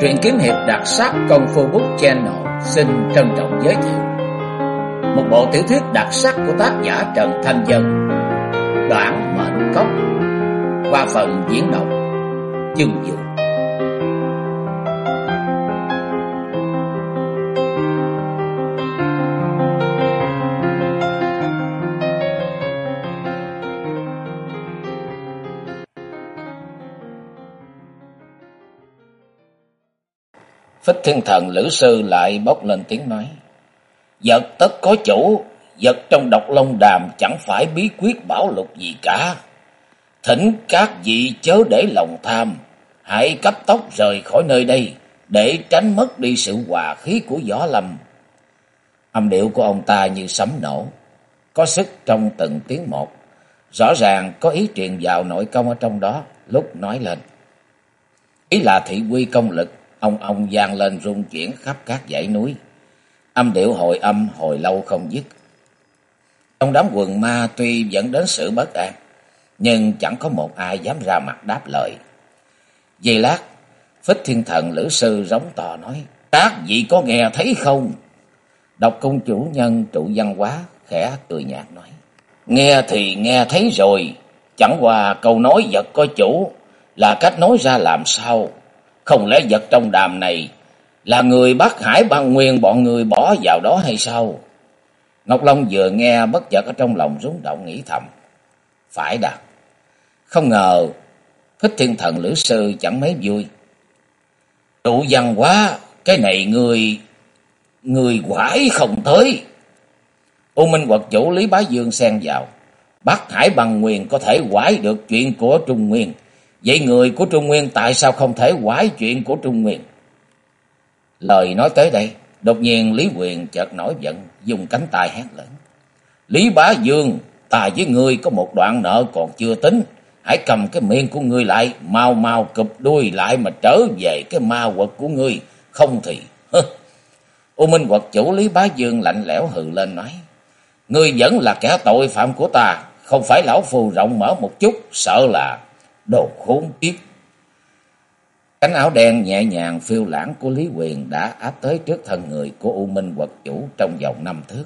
Truyện kiếm hiệp đặc sắc Công Phu Book Channel xin trân trọng giới thiệu một bộ tiểu thuyết đặc sắc của tác giả Trần Thanh Dân, Đoạn Mệnh Cốc, qua phần diễn đọc Dương Dương. Phích Thiên Thần Lữ Sư lại bốc lên tiếng nói: Vật tất có chủ, vật trong Độc Long Đàm chẳng phải bí quyết bảo lục gì cả. Thỉnh các vị chớ để lòng tham, hãy cấp tốc rời khỏi nơi đây để tránh mất đi sự hòa khí của Võ Lâm. Âm điệu của ông ta như sấm nổ, có sức trong từng tiếng một, rõ ràng có ý truyền vào nội công ở trong đó. Lúc nói lên, ý là thị uy công lực ông vang lên rung chuyển khắp các dãy núi. Âm điệu hồi âm hồi lâu không dứt. Trong đám quần ma tuy dẫn đến sự bất an, nhưng chẳng có một ai dám ra mặt đáp lời. Giây lát, Phích Thiên Thần Lữ Sư rống to nói: Các vị có nghe thấy không? Độc Cung chủ nhân Trụ Văn Hóa khẽ cười nhạt nói: Nghe thì nghe thấy rồi, chẳng qua câu nói vật có chủ là cách nói ra làm sao? Không lẽ vật trong đàm này là người Bắc Hải Băng Nguyên bọn người bỏ vào đó hay sao? Ngọc Long vừa nghe bất chợt ở trong lòng rung động, nghĩ thầm: Phải đà, không ngờ Phích Thiên Thần Lữ Sư chẳng mấy vui. Trụ Văn Hóa, cái này người quải không tới. U Minh Quật chủ Lý Bá Dương xen vào: Bắc Hải Băng Nguyên có thể quải được chuyện của Trung Nguyên, vậy người của Trung Nguyên tại sao không thể quải chuyện của Trung Nguyên? Lời nói tới đây, đột nhiên Lý Quyền chợt nổi giận, dùng cánh tay hét lớn: Lý Bá Dương, ta với ngươi có một đoạn nợ còn chưa tính, hãy cầm cái miệng của ngươi lại, mau mau cụp đuôi lại mà trở về cái ma quật của ngươi, không thì U Minh Quật chủ Lý Bá Dương lạnh lẽo hừ lên nói: Ngươi vẫn là kẻ tội phạm của ta, không phải lão phù rộng mở một chút, sợ là đồ khốn kiếp. Cánh áo đen nhẹ nhàng phiêu lãng của Lý Quyền đã áp tới trước thân người của U Minh Quật chủ trong vòng 5 thước.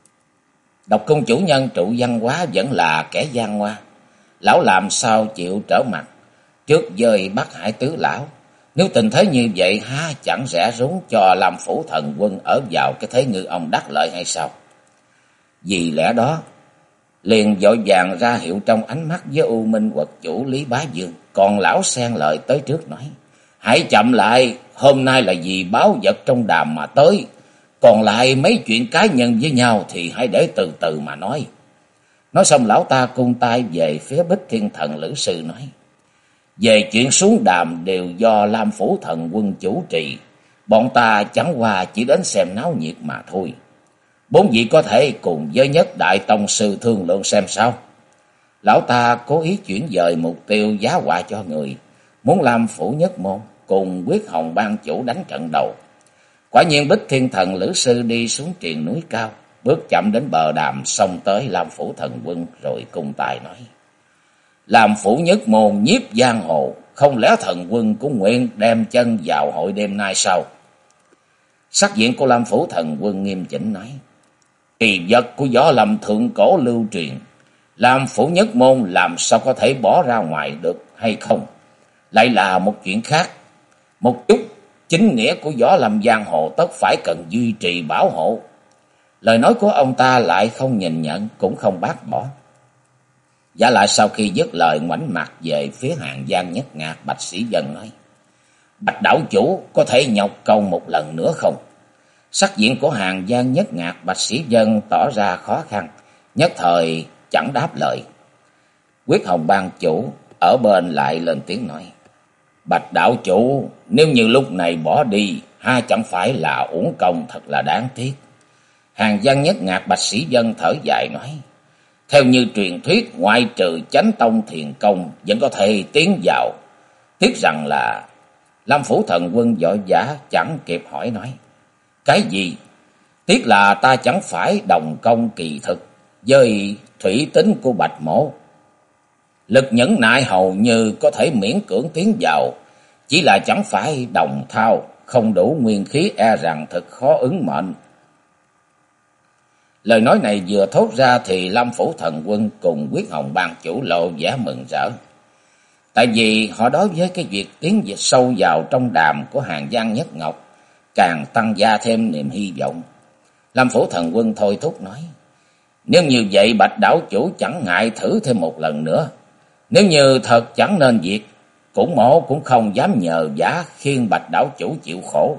Độc Cung chủ nhân Trụ Văn Hóa vẫn là kẻ gian ngoa, lão làm sao chịu trở mặt trước dời Bắc Hải tứ lão? Nếu tình thế như vậy, há chẳng rẽ rúng cho Lam Phủ Thần Quân ở vào cái thế ngư ông đắc lợi hay sao? Vì lẽ đó, liền vội vàng ra hiệu trong ánh mắt với U Minh Quật chủ Lý Bá Dương. Còn lão xen lời tới trước nói: Hãy chậm lại, hôm nay là vì báo vật trong đàm mà tới, còn lại mấy chuyện cá nhân với nhau thì hãy để từ từ mà nói. Nói xong lão ta cung tay về phía Bích Thiên Thần Lữ Sư nói: Về chuyện xuống đàm đều do Lam Phủ Thần Quân chủ trì, bọn ta chẳng qua chỉ đến xem náo nhiệt mà thôi. Bốn vị có thể cùng với Nhất Đại Tông Sư thương lượng xem sao. Lão ta cố ý chuyển dời mục tiêu giá họa cho người, muốn Lam Phủ Nhất Môn cùng Quyết Hồng Ban chủ đánh trận đầu. Quả nhiên Bích Thiên Thần Lữ Sư đi xuống triền núi cao, bước chậm đến bờ đàm, xông tới Lam Phủ Thần Quân rồi cung tài nói: Lam Phủ Nhất Môn nhiếp giang hồ, không lẽ Thần Quân cũng nguyện đem chân vào hội đêm nay sao? Sắc diện của Lam Phủ Thần Quân nghiêm chỉnh nói: Kỳ vật của Võ Lâm thượng cổ lưu truyền, Lam Phủ Nhất Môn làm sao có thể bỏ ra ngoài được hay không? Lại là một chuyện khác. Một chút chính nghĩa của Võ Lâm giang hồ tất phải cần duy trì bảo hộ. Lời nói của ông ta lại không nhìn nhận cũng không bác bỏ. Giả lại sau khi dứt lời, ngoảnh mặt về phía Hàng Giang Nhất Ngạc Bạch Sĩ Vân nói: Bạch đảo chủ có thể nhọc công một lần nữa không? Sắc diện của Hàng Giang Nhất Ngạc Bạch Sĩ Vân tỏ ra khó khăn, nhất thời chẳng đáp lời. Quyết Hồng Ban chủ ở bên lại lên tiếng nói: Bạch đảo chủ, nếu như lúc này bỏ đi, ha chẳng phải là uổng công, thật là đáng tiếc. Hàng Giang Nhất Ngạc Bạch Sĩ Vân thở dài nói: Theo như truyền thuyết, ngoại trừ Chánh Tông Thiền Công vẫn có thể tiến vào. Tiếc rằng là Lam Phủ Thần Quân vội vã chẳng kịp hỏi nói: Cái gì? Tiếc là ta chẳng phải đồng công kỳ thực với thủy tính của Bạch Mổ. Lực nhẫn nại hầu như có thể miễn cưỡng tiến vào, chỉ là chẳng phải đồng thao, không đủ nguyên khí e rằng thật khó ứng mệnh. Lời nói này vừa thốt ra thì Lâm Phủ Thần Quân cùng Quyết Hồng ban chủ lộ vẻ mừng rỡ. Tại vì họ đối với cái việc tiến sâu vào trong đàm của Hàn Giang Nhất Ngọc càng tăng gia thêm niềm hy vọng. Lâm Phủ Thần Quân thôi thúc nói: nếu như vậy Bạch đảo chủ chẳng ngại thử thêm một lần nữa. Nếu như thật chẳng nên việc, cũng mổ cũng không dám nhờ vả khiêng Bạch đảo chủ chịu khổ.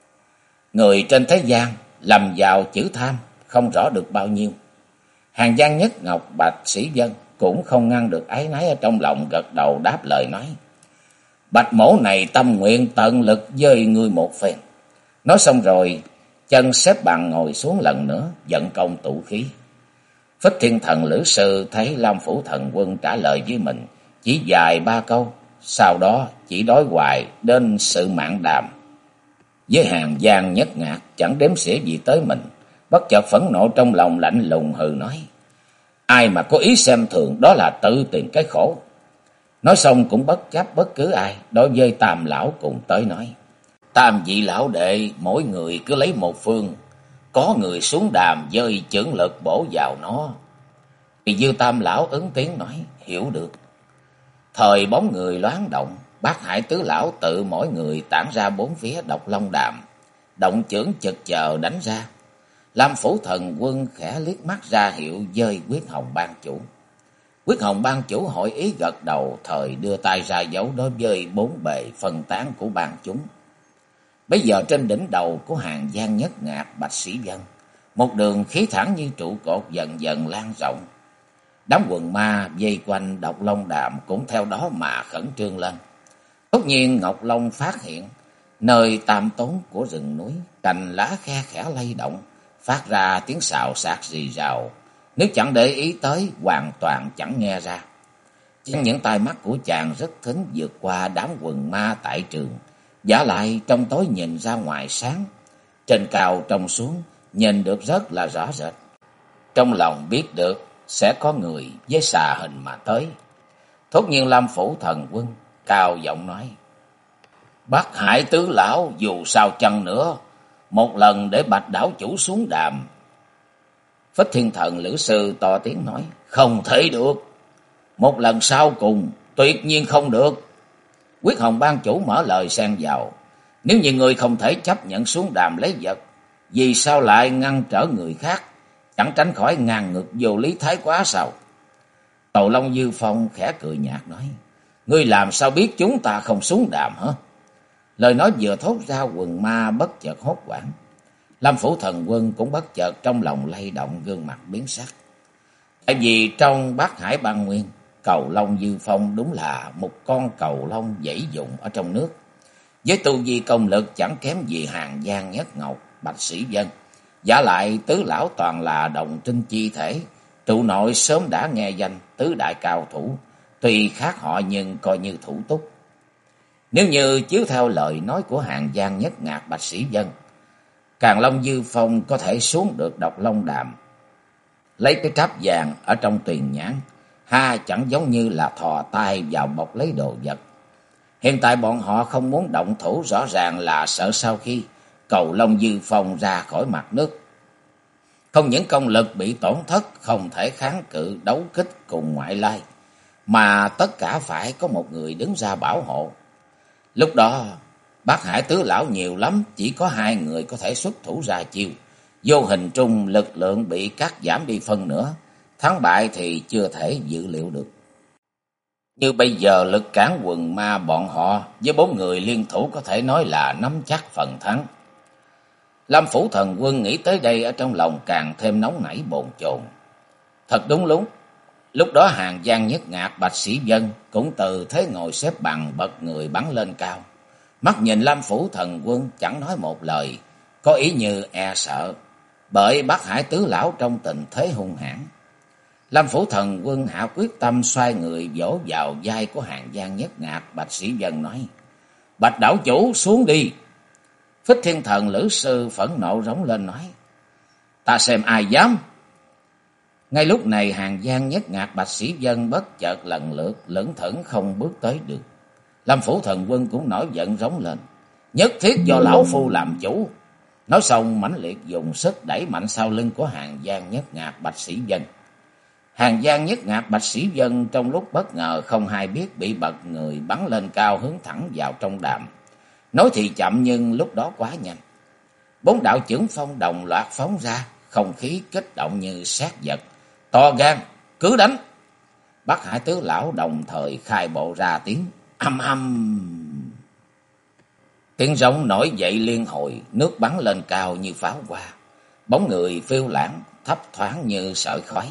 Người trên thế gian lầm vào chữ tham không rõ được bao nhiêu. Hàn Giang Nhất Ngọc, Bạch Sĩ Vân cũng không ngăn được áy náy ở trong lòng, gật đầu đáp lời nói: Bạch mổ này tâm nguyện tận lực với ngươi một phen. Nói xong rồi, chân xếp bằng ngồi xuống lần nữa, vận công tụ khí. Phích Thiên Thần Lữ Sư thấy Lâm Phủ Thần Quân trả lời với mình chỉ vài ba câu, sau đó chỉ đối hoài đến sự mạn đàm với Hàn Giang Nhất Ngạc, chẳng đếm xỉa gì tới mình. Bất chợt phẫn nộ trong lòng, lạnh lùng hừ nói: ai mà có ý xem thường đó là tự tìm cái khổ. Nói xong cũng bất chấp bất cứ ai, đối với Tam lão cùng tới nói: Tam vị lão đệ mỗi người cứ lấy một phương, có người xuống đàm dơi chưởng lực bổ vào nó. Thì Dư Tam lão ứng tiếng nói: hiểu được. Thời bóng người loáng động, Bát Hải tứ lão tự mỗi người tản ra bốn phía Độc Long đàm, động chưởng chực chờ đánh ra. Lâm Phủ Thần Quân khẽ liếc mắt ra hiệu dơi Quyết Hồng ban chủ. Quyết Hồng ban chủ hội ý gật đầu, thời đưa tay ra dấu đối với bốn bề phân tán của ban chúng. Bây giờ trên đỉnh đầu của Hàn Giang Nhất Ngạc, Bạch Sĩ Vân, một đường khí thẳng như trụ cột dần dần lan rộng. Đám quần ma vây quanh Độc Long đàm cũng theo đó mà khẩn trương lên. Tất nhiên Ngọc Long phát hiện nơi tam tốn của rừng núi, cành lá khe khẽ lay động, phát ra tiếng xào xạc rì rào. Nếu chẳng để ý tới, hoàn toàn chẳng nghe ra. Chỉ những tai mắt của chàng rất thính vượt qua đám quần ma tại trường, vả lại trong tối nhìn ra ngoài sáng, trên cao trông xuống nhìn được rất là rõ rệt. Trong lòng biết được sẽ có người với xà hình mà tới. Thốt nhiên Lâm Phủ Thần Quân cao giọng nói: Bát Hải tứ lão dù sao chăng nữa, một lần để Bạch đảo chủ xuống đàm. Phích Thiên Thần Lữ Sư to tiếng nói: không thể được, một lần sau cùng tuyệt nhiên không được. Quyết Hồng ban chủ mở lời xen vào: nếu như người không thể chấp nhận xuống đàm lấy vật, vì sao lại ngăn trở người khác, chẳng tránh khỏi ngang ngược vô lý thái quá sao? Cầu Long Dư Phong khẽ cười nhạt nói: ngươi làm sao biết chúng ta không xuống đàm hả? Lời nói vừa thốt ra, quần ma bất chợt hốt hoảng. Lâm Phủ Thần Quân cũng bất chợt trong lòng lay động, gương mặt biến sắc. Tại vì trong Bát Hải Băng Nguyên, Cầu Long Dư Phong đúng là một con cầu long dãy dụng ở trong nước, với tu vi công lực chẳng kém gì Hàn Giang Nhất Ngọc, Bạch Sĩ Vân. Giả lại tứ lão toàn là đồng trinh chi thể, trụ nội sớm đã nghe danh tứ đại cao thủ, tuy khác họ nhưng coi như thủ túc. Nếu như chiếu theo lời nói của Hàn Giang Nhất Ngạc, Bạch Sĩ Vân, Càn Long Dư Phong có thể xuống được Độc Long đàm, lấy cái tráp vàng ở trong tuyền nhãn, ha chẳng giống như là thò tay vào bọc lấy đồ vật. Hiện tại bọn họ không muốn động thủ, rõ ràng là sợ sau khi Cầu Long Dư Phong ra khỏi mặt nước, không những công lực bị tổn thất, không thể kháng cự đấu kích cùng ngoại lai, mà tất cả phải có một người đứng ra bảo hộ. Lúc đó Bát Hải tứ lão nhiều lắm chỉ có hai người có thể xuất thủ ra chiêu, vô hình trung lực lượng bị cắt giảm đi phân nửa, thắng bại thì chưa thể dự liệu được. Như bây giờ lực cản quần ma bọn họ với bốn người liên thủ có thể nói là nắm chắc phần thắng. Lâm Phủ Thần Quân nghĩ tới đây ở trong lòng càng thêm nóng nảy bồn chồn. Thật đúng lúc đó Hàn Giang Nhất Ngạc, Bạch Sĩ Vân cũng từ thế ngồi xếp bằng bật người bắn lên cao, mắt nhìn Lâm Phủ Thần Quân chẳng nói một lời, có ý như e sợ, bởi Bát Hải tứ lão trong tình thế hung hãn. Lâm Phủ Thần Quân hạ quyết tâm xoay người vỗ vào vai của Hàn Giang Nhất Ngạc, Bạch Sĩ Vân nói: Bạch đảo chủ xuống đi. Phích Thiên Thần Lữ Sư phẫn nộ rống lên nói: ta xem ai dám. Ngay lúc này Hàn Giang Nhất Ngạc, Bạch Sĩ Vân bất chợt lần lượt lững thững không bước tới được. Lâm Phủ Thần Quân cũng nổi giận rống lên: nhất thiết do lão phu làm chủ. Nói xong mãnh liệt dùng sức đẩy mạnh sau lưng của Hàn Giang Nhất Ngạc Bạch Sĩ Vân. Hàn Giang Nhất Ngạc Bạch Sĩ Vân trong lúc bất ngờ không hay biết bị bật người bắn lên cao hướng thẳng vào trong đàm. Nói thì chậm nhưng lúc đó quá nhanh. 4 đạo chưởng phong đồng loạt phóng ra, không khí kích động như sét giật. To gan, cứ đánh. Bắc Hải tứ lão đồng thời khai bộ ra tiếng âm âm. Tiếng rống nổi dậy liên hồi, nước bắn lên cao như pháo hoa. Bóng người phiêu lãng, thấp thoáng như sợi khói.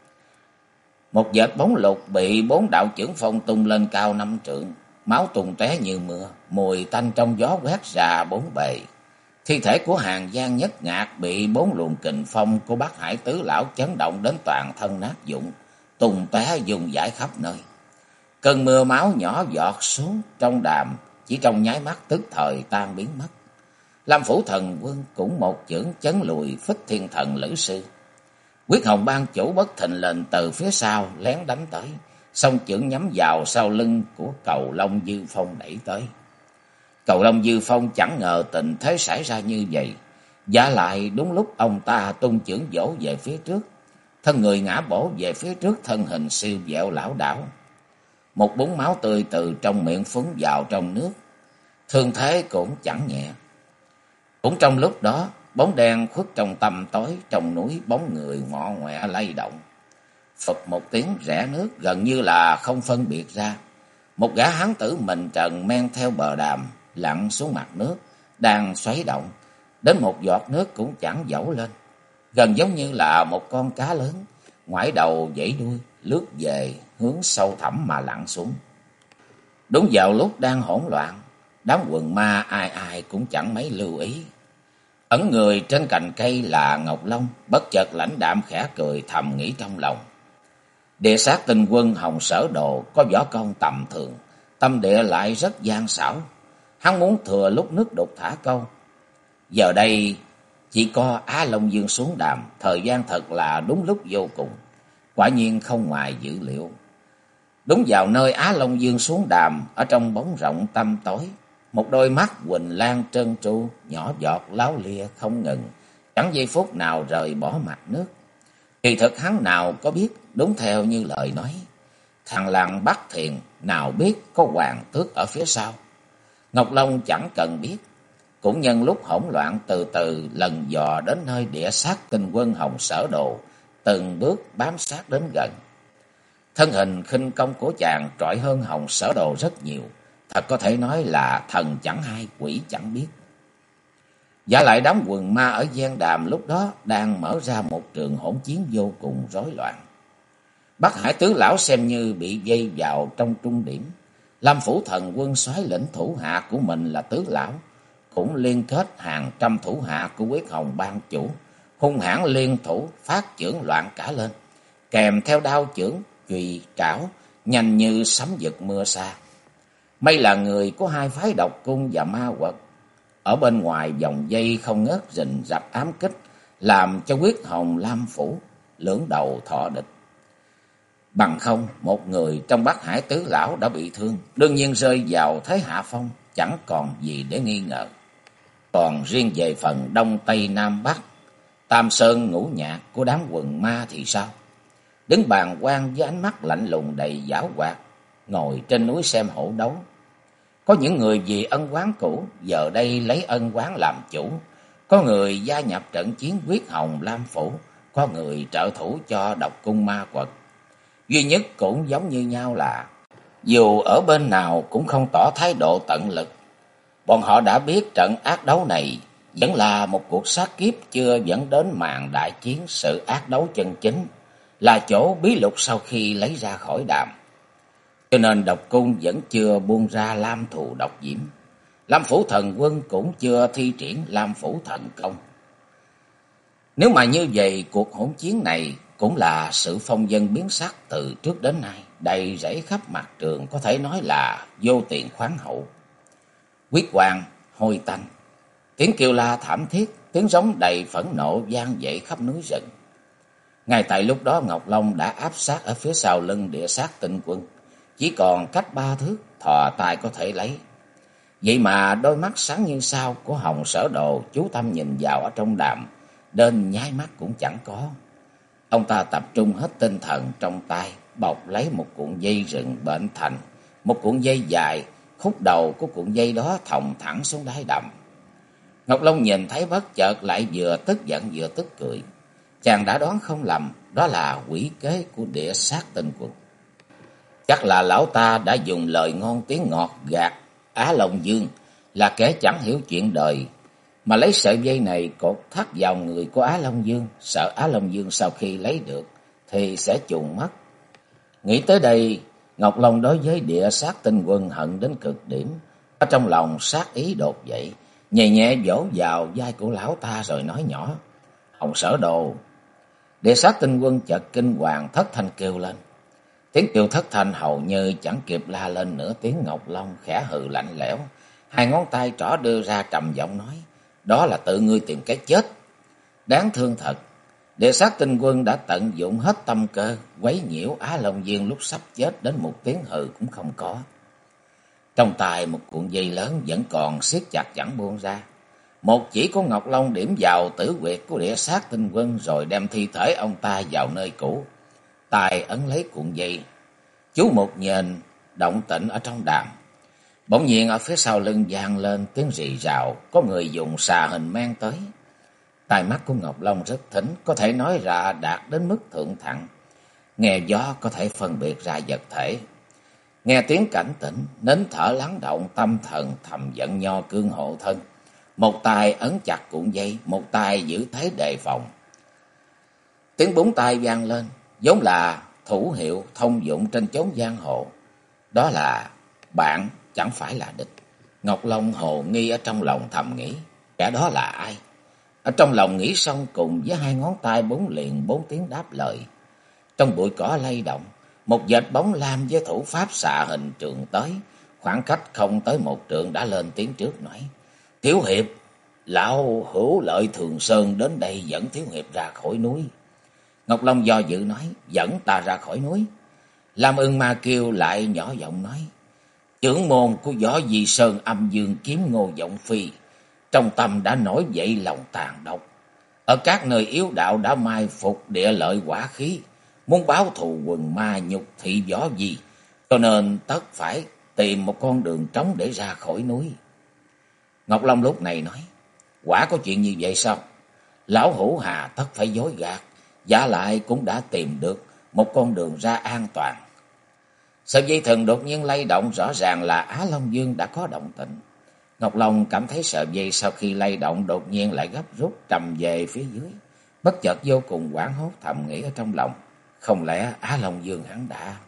Một vệt bóng lục bị 4 đạo chưởng phong tung lên cao 5 trượng, máu tung tóe như mưa, mùi tanh trong gió quét ra 4 bề. Thi thể của Hàn Giang Nhất Ngạc bị 4 luồng kình phong của Bắc Hải tứ lão chấn động đến toàn thân nát vụn, tung tóe vùng dãi khắp nơi. Cơn mưa máu nhỏ giọt xuống trong đàm, chỉ trong nháy mắt tức thời tan biến mất. Lam Phủ Thần Quân cũng một chưởng chấn lùi Phích Thiên Thần Lữ Sư. Quyết Hồng ban chủ bất thình lình từ phía sau lén đánh tới, song chưởng nhắm vào sau lưng của Cầu Long Dư Phong đẩy tới. Cầu Long Dư Phong chẳng ngờ tình thế xảy ra như vậy, giả lại đúng lúc ông ta tung chưởng vỗ về phía trước, thân người ngã bổ về phía trước, thân hình siêu vẹo lảo đảo. Một búng máu tươi từ trong miệng phúng vào trong nước, thương thế cũng chẳng nhẹ. Cũng trong lúc đó, bóng đen khuất trong tăm tối, trong núi bóng người ngọ ngoẹ lay động. Phụp một tiếng rẽ nước, gần như là không phân biệt ra. Một gã hán tử mình trần men theo bờ đàm, lặn xuống mặt nước, đang xoáy động, đến một giọt nước cũng chẳng dẫu lên. Gần giống như là một con cá lớn, ngoải đầu vẫy đuôi, lướt về hướng sâu thẳm mà lặn xuống. Đúng vào lúc đang hỗn loạn, đám quần ma ai ai cũng chẳng mấy lưu ý. Ẩn người trên cành cây là Ngọc Long, bất chợt lãnh đạm khẽ cười thầm nghĩ trong lòng. Địa sát tinh quân Hồng Sở Đồ có võ công tầm thường, tâm địa lại rất gian xảo. Hắn muốn thừa lúc nước đục thả câu. Giờ đây chỉ có Á Long Dương xuống đàm, thời gian thật là đúng lúc vô cùng. Quả nhiên không ngoài dữ liệu. Đúng vào nơi Á Long Dương xuống đàm, ở trong bóng rộng tăm tối, một đôi mắt huỳnh lan trơn tru, nhỏ giọt láo lia không ngừng, chẳng giây phút nào rời bỏ mặt nước. Kỳ thực hắn nào có biết, đúng theo như lời nói, thằng làng Bắc Thiền nào biết có hoàng tước ở phía sau. Ngọc Long chẳng cần biết, cũng nhân lúc hỗn loạn từ từ lần dò đến nơi địa sát tinh quân Hồng Sở Đồ, từng bước bám sát đến gần. Thân hình khinh công của chàng trội hơn Hồng Sở Đồ rất nhiều, thật có thể nói là thần chẳng hay quỷ chẳng biết. Giả lại đám quần ma ở gian đàm lúc đó đang mở ra một trường hỗn chiến vô cùng rối loạn. Bắc Hải tứ lão xem như bị dây vào trong trung điểm. Lam Phủ Thần Quân soái lĩnh thủ hạ của mình là tứ lão, cũng liên kết hàng trăm thủ hạ của Quyết Hồng ban chủ, hung hãn liên thủ phát chưởng loạn cả lên, kèm theo đao chưởng, chùy trảo nhanh như sấm dực mưa sa. May là người của hai phái Độc Cung và Ma Quật ở bên ngoài vòng dây không ngớt rình rập ám kích, làm cho Quyết Hồng Lam Phủ lưỡng đầu thọ địch. Bằng không, một người trong Bắc Hải tứ lão đã bị thương, đương nhiên rơi vào thế hạ phong, chẳng còn gì để nghi ngờ. Còn riêng về phần Đông Tây Nam Bắc, Tam Sơn Ngũ Nhạc của đám quần ma thì sao? Đứng bàng quan với ánh mắt lạnh lùng đầy giảo hoạt, ngồi trên núi xem hổ đấu. Có những người vì ân oán cũ, giờ đây lấy ân oán làm chủ. Có người gia nhập trận chiến Quyết Hồng Lam Phủ, có người trợ thủ cho Độc Cung Ma Quật. Duy nhất cũng giống như nhau là, dù ở bên nào cũng không tỏ thái độ tận lực. Bọn họ đã biết trận ác đấu này vẫn là một cuộc sát kiếp chưa dẫn đến màn đại chiến, sự ác đấu chân chính, là chỗ bí lục sau khi lấy ra khỏi đàm. Cho nên Độc Cung vẫn chưa buông ra Lam Thù Độc Diễm. Lam Phủ Thần Quân cũng chưa thi triển Lam Phủ Thần Công. Nếu mà như vậy, cuộc hỗn chiến này cũng là sự phong vân biến sắc từ trước đến nay, đầy rẫy khắp mặt trường, có thể nói là vô tiền khoáng hậu. Huyết quang, hôi tanh, tiếng kêu la thảm thiết, tiếng giống đầy phẫn nộ vang dậy khắp núi rừng. Ngay tại lúc đó, Ngọc Long đã áp sát ở phía sau lưng địa sát tinh quân, chỉ còn cách 3 thước, thò tay có thể lấy. Vậy mà đôi mắt sáng như sao của Hồng Sở Đồ chú tâm nhìn vào ở trong đàm, đến nháy mắt cũng chẳng có. Ông ta tập trung hết tinh thần, trong tay bọc lấy một cuộn dây rừng bệnh thành, một cuộn dây dài, khúc đầu của cuộn dây đó thòng thẳng xuống đáy đầm. Ngọc Long nhìn thấy bất chợt lại vừa tức giận vừa tức cười. Chàng đã đoán không lầm, đó là quỷ kế của Địa Sát Tinh Quân. Chắc là lão ta đã dùng lời ngon tiếng ngọt gạt Á Long Dương, là kẻ chẳng hiểu chuyện đời, mà lấy sợi dây này cột thắt vào người của Á Long Dương, sợ Á Long Dương sau khi lấy được thì sẽ trùng mất. Nghĩ tới đây, Ngọc Long đối với Địa Sát Tinh Quân hận đến cực điểm. Ở trong lòng sát ý đột dậy, nhẹ nhẹ vỗ vào vai của lão ta rồi nói nhỏ: Hồng Sở Đồ. Địa Sát Tinh Quân chợt kinh hoàng thất thanh kêu lên. Tiếng kêu thất thanh hầu như chẳng kịp la lên nửa tiếng. Ngọc Long khẽ hừ lạnh lẽo, hai ngón tay trỏ đưa ra trầm giọng nói: Đó là tự ngươi tìm cái chết. Đáng thương thật, Địa Sát Tinh Quân đã tận dụng hết tâm cơ quấy nhiễu Á Long Dương lúc sắp chết đến một tiếng hừ cũng không có. Trong tay một cuộn dây lớn vẫn còn siết chặt chẳng buông ra. Một chỉ của Ngọc Long điểm vào tử huyệt của Địa Sát Tinh Quân rồi đem thi thể ông ta vào nơi cũ. Tay ấn lấy cuộn dây, chú một nhìn động tĩnh ở trong đàm. Bỗng nhiên ở phía sau lưng vang lên tiếng rì rào, có người dùng xà hình men tới. Tai mắt của Ngọc Long rất thính, có thể nói là đạt đến mức thượng thặng. Nghe gió có thể phân biệt ra vật thể. Nghe tiếng cảnh tỉnh, nín thở lắng động, tâm thần thầm giận Nho Cương hộ thân. Một tay ấn chặt cuộn dây, một tay giữ thế đề phòng. Tiếng búng tay vang lên, vốn là thủ hiệu thông dụng trên chốn giang hồ. Đó là bạn chẳng phải là địch. Ngọc Long hồ nghi ở trong lòng thầm nghĩ, kẻ đó là ai? Ở trong lòng nghĩ xong, cùng với hai ngón tay búng liền 4 tiếng đáp lời. Trong bụi cỏ lay động, một vệt bóng lam với thủ pháp xạ hình trường tới, khoảng cách không tới 1 trượng đã lên tiếng trước nói: Thiếu hiệp, lão hữu Lợi Thường Sơn đến đây dẫn thiếu hiệp ra khỏi núi. Ngọc Long do dự nói: Dẫn ta ra khỏi núi? Lam Ưng Ma Kiêu lại nhỏ giọng nói: Trưởng môn của Võ Di Sơn Âm Dương Kiếm Ngô Vọng Phi trong tâm đã nổi dậy lòng tàn độc, ở các nơi yếu đạo đã mai phục địa lợi hỏa khí, muốn báo thù quần ma nhục thị Võ Di, cho nên tất phải tìm một con đường trống để ra khỏi núi. Ngọc Long lúc này nói: Quả có chuyện như vậy sao? Lão hữu hà tất phải dối gạt, giả lại cũng đã tìm được một con đường ra an toàn. Sợi dây thừng đột nhiên lay động, rõ ràng là Á Long Dương đã có động tĩnh. Ngọc Long cảm thấy sợi dây sau khi lay động đột nhiên lại gấp rút trầm về phía dưới, bất chợt vô cùng hoảng hốt, thầm nghĩ ở trong lòng: Không lẽ Á Long Dương hắn đã...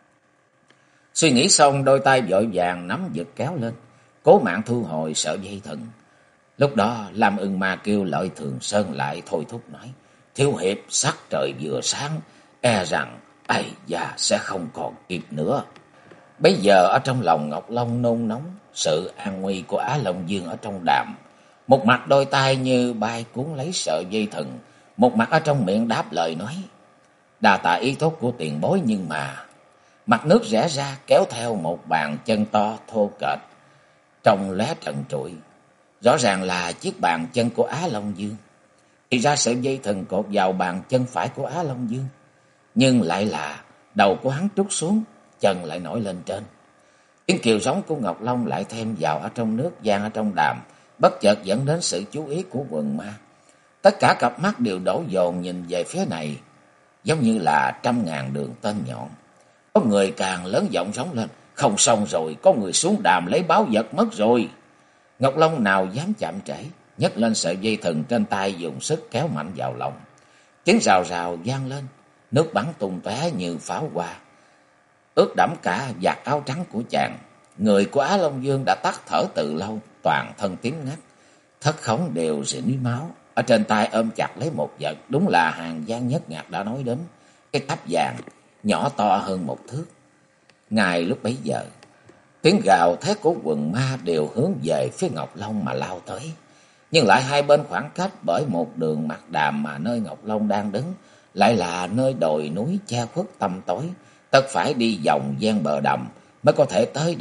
Suy nghĩ xong, đôi tay vội vàng nắm giật kéo lên, cố mạng thu hồi sợi dây thừng. Lúc đó Lam Ưng Ma Kiêu Lợi Thường Sơn lại thôi thúc nói: Thiếu hiệp, sắc trời vừa sáng, e rằng ai già sẽ không còn kịp nữa. Bây giờ ở trong lòng Ngọc Long nôn nóng sự an nguy của Á Long Dương ở trong đàm. Một mặt đôi tay như bay cuốn lấy sợi dây thừng, một mặt ở trong miệng đáp lời nói: Đa tạ ý tốt của tiền bối, nhưng mà... Mặt nước rẽ ra kéo theo một bàn chân to thô kệch, trông lóe trần trụi. Rõ ràng là chiếc bàn chân của Á Long Dương. Thì ra sợi dây thừng cột vào bàn chân phải của Á Long Dương, nhưng lại là đầu của hắn trút xuống, chân lại nổi lên trên. Tiếng kêu giống của Ngọc Long lại thêm vào ở trong nước vang ở trong đàm, bất chợt dẫn đến sự chú ý của quần ma. Tất cả cặp mắt đều đổ dồn nhìn về phía này, giống như là trăm ngàn đường tên nhọn. Có người càng lớn giọng rống lên: Không xong rồi, có người xuống đàm lấy báu vật mất rồi. Ngọc Long nào dám chậm trễ, nhấc lên sợi dây thừng trên tay, dùng sức kéo mạnh vào lòng. Tiếng rào rào vang lên, nước bắn tung tóe như pháo hoa, ướt đẫm cả vạt áo trắng của chàng. Người của Á Long Dương đã tắt thở từ lâu, toàn thân tím ngắt, thất khống đều rỉ máu. Ở trên tay ôm chặt lấy một vật, đúng là hàng Giang Nhất Ngạc đã nói đến, cái tháp vàng nhỏ to hơn 1 thước. Ngay lúc bấy giờ, tiếng gào thét của quần ma đều hướng về phía Ngọc Long mà lao tới, nhưng lại hai bên khoảng cách bởi một đường mặt đàm, mà nơi Ngọc Long đang đứng lại là nơi đồi núi che khuất tăm tối, tất phải đi vòng ven bờ đầm mới có thể tới được,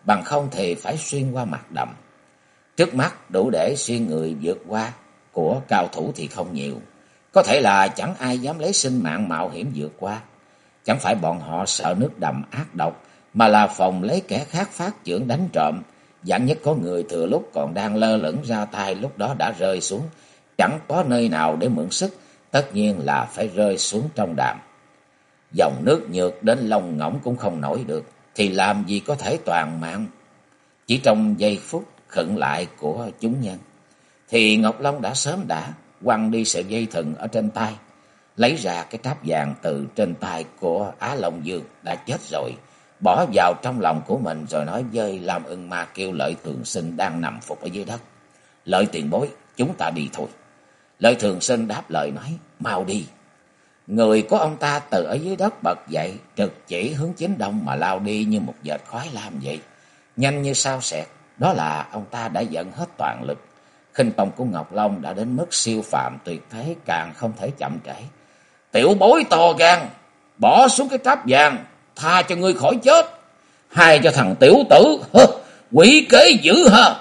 bằng không thì phải xuyên qua mặt đầm. Trước mắt đủ để xuyên người vượt qua của cao thủ thì không nhiều. Có thể là chẳng ai dám lấy sinh mạng mạo hiểm vượt qua. Chẳng phải bọn họ sợ nước đầm ác độc, mà là phòng lấy kẻ khác phát chưởng đánh trộm. Vạn nhất có người thừa lúc còn đang lơ lửng ra tay, lúc đó đã rơi xuống, chẳng có nơi nào để mượn sức, tất nhiên là phải rơi xuống trong đàm. Dòng nước nhược đến lông ngỗng cũng không nổi được, thì làm gì có thể toàn mạng. Chỉ trong giây phút khựng lại của chúng nhân, thì Ngọc Long đã sớm quăng đi sợi dây thừng ở trên tay, lấy ra cái tráp vàng từ trên tay của Á Long Dương đã chết rồi, bỏ vào trong lòng của mình, rồi nói với Lam Ưng Ma Kiêu Lợi Thường Sinh đang nằm phục ở dưới đất: Lợi tiền bối, chúng ta đi thôi. Lợi Thường Sinh đáp lời nói: mau đi. Người của ông ta từ ở dưới đất bật dậy, trực chỉ hướng chính đông mà lao đi như một vệt khói lam vậy, nhanh như sao xẹt. Đó là ông ta đã dẫn hết toàn lực. Khinh công của Ngọc Long đã đến mức siêu phàm tuyệt thế, càng không thể chậm trễ. Tiểu bối to gan, bỏ xuống cái tráp vàng, tha cho ngươi khỏi chết, hai cho thằng tiểu tử quỷ kế dữ ha.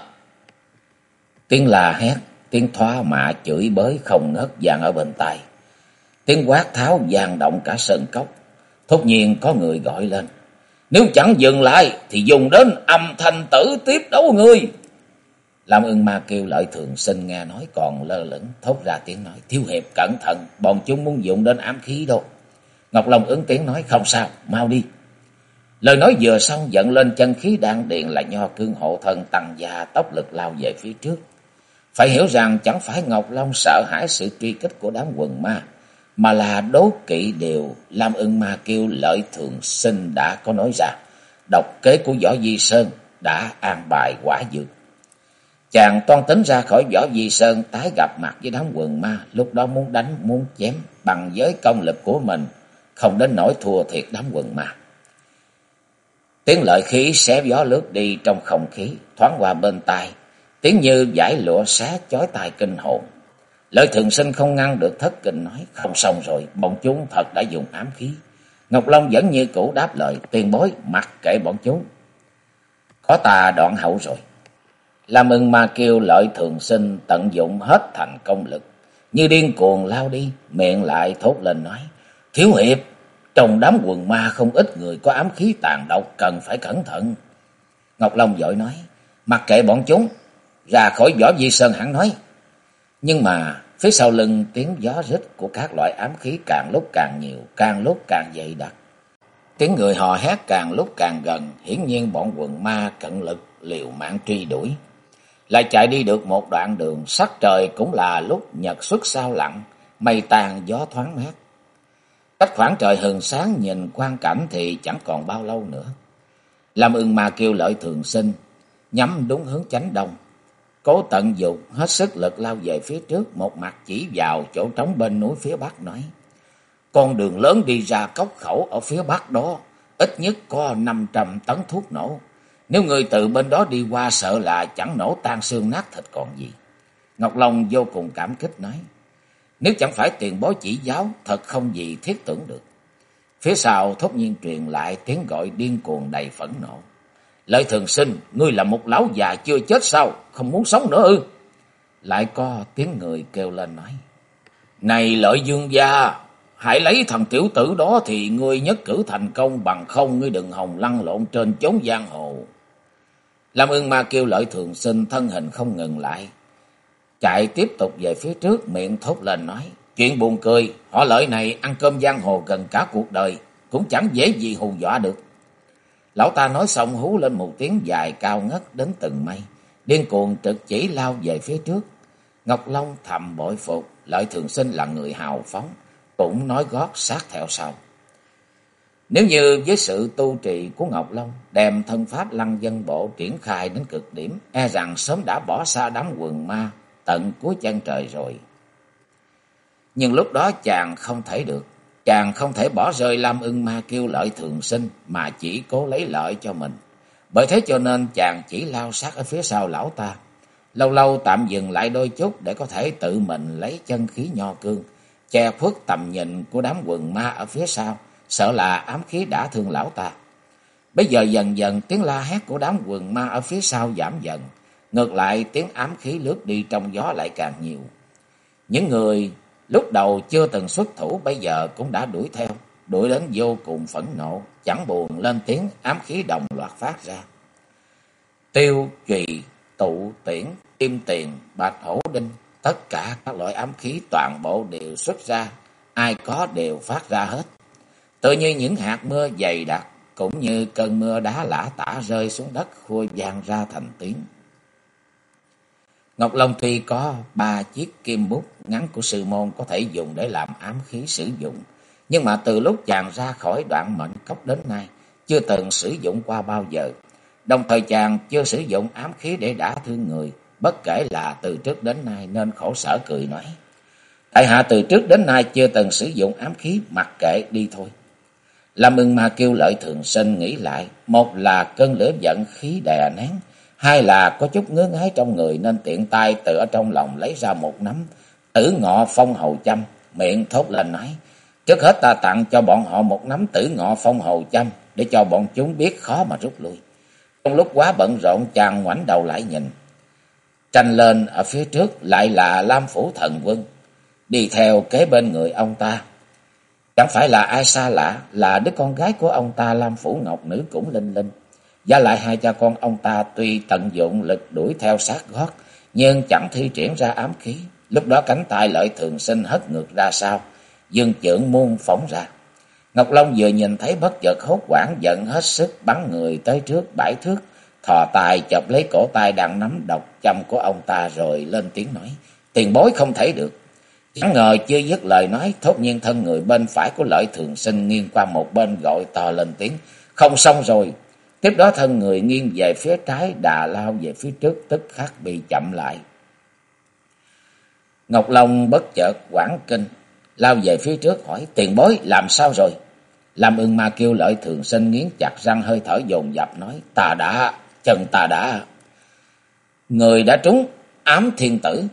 Tiếng la hét, tiếng thoá mạ chửi bới không ngớt vang ở bên tai. Tiếng quát tháo vang động cả sân cốc. Thốt nhiên có người gọi lên: nếu chẳng dừng lại thì dùng đến âm thanh tử tiếp đấu ngươi. Lam Ưng Ma Kiêu Lợi Thường Sinh nghe nói còn lơ lửng, thốt ra tiếng nói: thiếu hiệp cẩn thận, bọn chúng muốn dùng đến ám khí đâu. Ngọc Long ứng tiếng nói: không sao, mau đi. Lời nói vừa xong, dẫn lên chân khí đan điền là Nho Cương hộ thân tăng gia tốc lực lao về phía trước. Phải hiểu rằng chẳng phải Ngọc Long sợ hãi sự truy kích của đám quần ma, mà là đố kỵ điều Lam Ưng Ma Kiêu Lợi Thường Sinh đã có nói ra. Độc kế của Võ Di Sơn đã an bài quả dược. Chàng toan tính ra khỏi Võ Di Sơn, tái gặp mặt với đám quần ma, lúc đó muốn đánh muốn chém bằng với công lực của mình, không đến nỗi thua thiệt đám quần ma. Tiếng lợi khí xé gió lướt đi trong không khí, thoáng qua bên tai, tiếng như dải lụa xé chói tai kinh hồn. Lợi Thường Sinh không ngăn được thất kinh nói: không xong rồi, bọn chúng thật đã dùng ám khí. Ngọc Long vẫn như cũ đáp lời: tiền bối, mặc kệ bọn chúng, có ta đoạn hậu rồi. Lam Ưng Ma Kiêu Lợi Thường Sinh tận dụng hết thành công lực, như điên cuồng lao đi, miệng lại thốt lên nói: thiếu hiệp, trong đám quần ma không ít người có ám khí tàn độc, cần phải cẩn thận. Ngọc Long vội nói: mặc kệ bọn chúng, ra khỏi Võ Di Sơn hẳn nói. Nhưng mà phía sau lưng tiếng gió rít của các loại ám khí càng lúc càng nhiều, càng lúc càng dày đặc. Tiếng người hò hét càng lúc càng gần, hiển nhiên bọn quần ma cận lực liều mạng truy đuổi. Lại chạy đi được một đoạn đường, sắc trời cũng là lúc nhật xuất sao lặn, mây tàn gió thoáng mát. Cách khoảng trời hừng sáng nhìn quang cảnh thì chẳng còn bao lâu nữa. Lam Ưng Ma Kiêu Lợi Thường Sinh nhắm đúng hướng chánh đông, cố tận dụng hết sức lực lao về phía trước, một mặt chỉ vào chỗ trống bên núi phía bắc nói: con đường lớn đi ra cốc khẩu ở phía bắc đó, ít nhất có 500 tấn thuốc nổ. Nếu người từ bên đó đi qua, sợ là chẳng nổ tan xương nát thịt còn gì. Ngọc Long vô cùng cảm kích nói: nếu chẳng phải tiền bối chỉ giáo, thật không gì thiết tưởng được. Phía sau thốt nhiên truyền lại tiếng gọi điên cuồng đầy phẫn nộ: Lợi Thường Sinh, ngươi là một lão già chưa chết sao, không muốn sống nữa ư? Lại có tiếng người kêu lên nói: này Lợi Dương gia, hãy lấy thằng tiểu tử đó thì ngươi nhất cử thành công, bằng không ngươi đừng hòng lăn lộn trên chốn giang hồ. Lam Ưng Ma Kiêu Lợi Thường Sinh thân hình không ngừng lại, chạy tiếp tục về phía trước, miệng thốt lên nói: chuyện buồn cười, họ Lợi này ăn cơm giang hồ gần cả cuộc đời, cũng chẳng dễ gì hù dọa được. Lão ta nói xong hú lên một tiếng dài cao ngất đến từng mây, điên cuồng trực chỉ lao về phía trước. Ngọc Long thầm bội phục, Lợi Thường Sinh là người hào phóng, cũng nói gót sát theo sau. Nếu như với sự tu trì của Ngọc Long, đem thân pháp Lăng Vân Bộ triển khai đến cực điểm, e rằng sớm đã bỏ xa đám quần ma tận cuối chân trời rồi. Nhưng lúc đó chàng không thể được, chàng không thể bỏ rơi Lam Ưng Ma Kiêu Lợi Thường Sinh mà chỉ cố lấy lợi cho mình. Bởi thế cho nên chàng chỉ lao sát ở phía sau lão ta, lâu lâu tạm dừng lại đôi chút để có thể tự mình lấy chân khí Nho Cương che khuất tầm nhìn của đám quần ma ở phía sau, sợ là ám khí đã thương lão ta. Bây giờ dần dần tiếng la hét của đám quần ma ở phía sau giảm dần. Ngược lại tiếng ám khí lướt đi trong gió lại càng nhiều. Những người lúc đầu chưa từng xuất thủ bây giờ cũng đã đuổi theo. Đuổi đến vô cùng phẫn nộ, chẳng buồn lên tiếng, ám khí đồng loạt phát ra. Tiêu, chùy, tụ, tiễn, kim tiền, bạch hổ đinh, tất cả các loại ám khí toàn bộ đều xuất ra, ai có đều phát ra hết. Tự như những hạt mưa dày đặc, cũng như cơn mưa đá lả tả rơi xuống đất khua vang ra thành tiếng. Ngọc Long tuy có 3 chiếc kim bút ngắn của sư môn có thể dùng để làm ám khí sử dụng, nhưng mà từ lúc chàng ra khỏi đoạn mệnh cốc đến nay, chưa từng sử dụng qua bao giờ. Đồng thời chàng chưa sử dụng ám khí để đả thương người, bất kể là từ trước đến nay, nên khổ sở cười nói: tại hạ từ trước đến nay chưa từng sử dụng ám khí, mặc kệ đi thôi. Lam Ưng Ma Kiêu Lợi Thường Sinh nghĩ lại, một là cơn lửa giận khí đè nén, hai là có chút ngứa ngáy trong người nên tiện tay từ ở trong lòng lấy ra một nắm Tử Ngọ Phong Hầu Châm, miệng thốt lên nói: trước hết ta tặng cho bọn họ một nắm Tử Ngọ Phong Hầu Châm để cho bọn chúng biết khó mà rút lui. Trong lúc quá bận rộn, chàng ngoảnh đầu lại nhìn, tranh lên ở phía trước lại là Lam Phủ Thần Quân, đi theo kế bên người ông ta. Chẳng phải là ai xa lạ, là đứa con gái của ông ta, Lam Phủ Ngọc Nữ cũng Linh Linh. Và lại hai cha con ông ta tuy tận dụng lực đuổi theo sát gót, nhưng chẳng thi triển ra ám khí. Lúc đó cánh tay Lợi Thường Sinh hất ngược ra sau, dương chưởng muôn phóng ra. Ngọc Long vừa nhìn thấy bất chợt hốt hoảng, giận hết sức bắn người tới trước 7 thước, thò tay chộp lấy cổ tay đang nắm độc châm của ông ta rồi lên tiếng nói: tiền bối không thể được. Chẳng ngờ chưa dứt lời nói, thốt nhiên thân người bên phải của Lợi Thường Sinh nghiêng qua một bên, gọi to lên tiếng: không xong rồi. Tiếp đó thân người nghiêng về phía trái, đà lao về phía trước, tức khắc bị chậm lại. Ngọc Long bất chợt hoảng kinh, lao về phía trước hỏi: tiền bối làm sao rồi? Lam Ưng Ma Kiêu Lợi Thường Sinh nghiến chặt răng, hơi thở dồn dập nói: chân ta đã, người đã trúng ám thiên tử.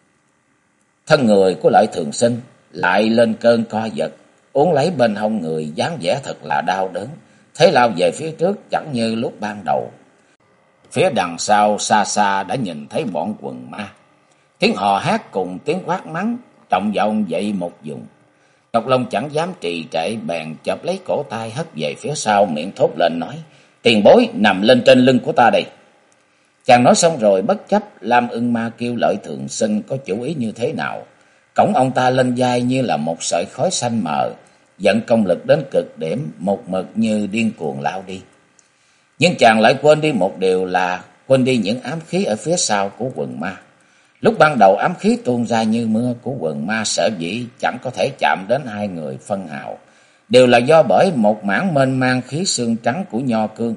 Thân người của Lợi Thường Sinh lại lên cơn co giật, uốn lấy bên hông người, dáng vẻ thật là đau đớn, thế lao về phía trước chẳng như lúc ban đầu. Phía đằng sau xa xa đã nhìn thấy bọn quần ma, tiếng hò hát cùng tiếng quát mắng trọng vọng dậy một vùng. Ngọc Long chẳng dám trì trệ, bèn chộp lấy cổ tay hất về phía sau, miệng thốt lên nói: tiền bối nằm lên trên lưng của ta đây. Chàng nói xong rồi bất chấp Lam Ưng Ma Kiêu Lợi Thường Sinh có chủ ý như thế nào, cõng ông ta lên vai như là một sợi khói xanh mờ, dẫn công lực đến cực điểm, một mực như điên cuồng lao đi. Nhưng chàng lại quên đi một điều, là quên đi những ám khí ở phía sau của quần ma. Lúc ban đầu ám khí tuôn ra như mưa của quần ma sở dĩ chẳng có thể chạm đến hai người phân hào, đều là do bởi một mảng mênh mang khí xương trắng của Nho Cương.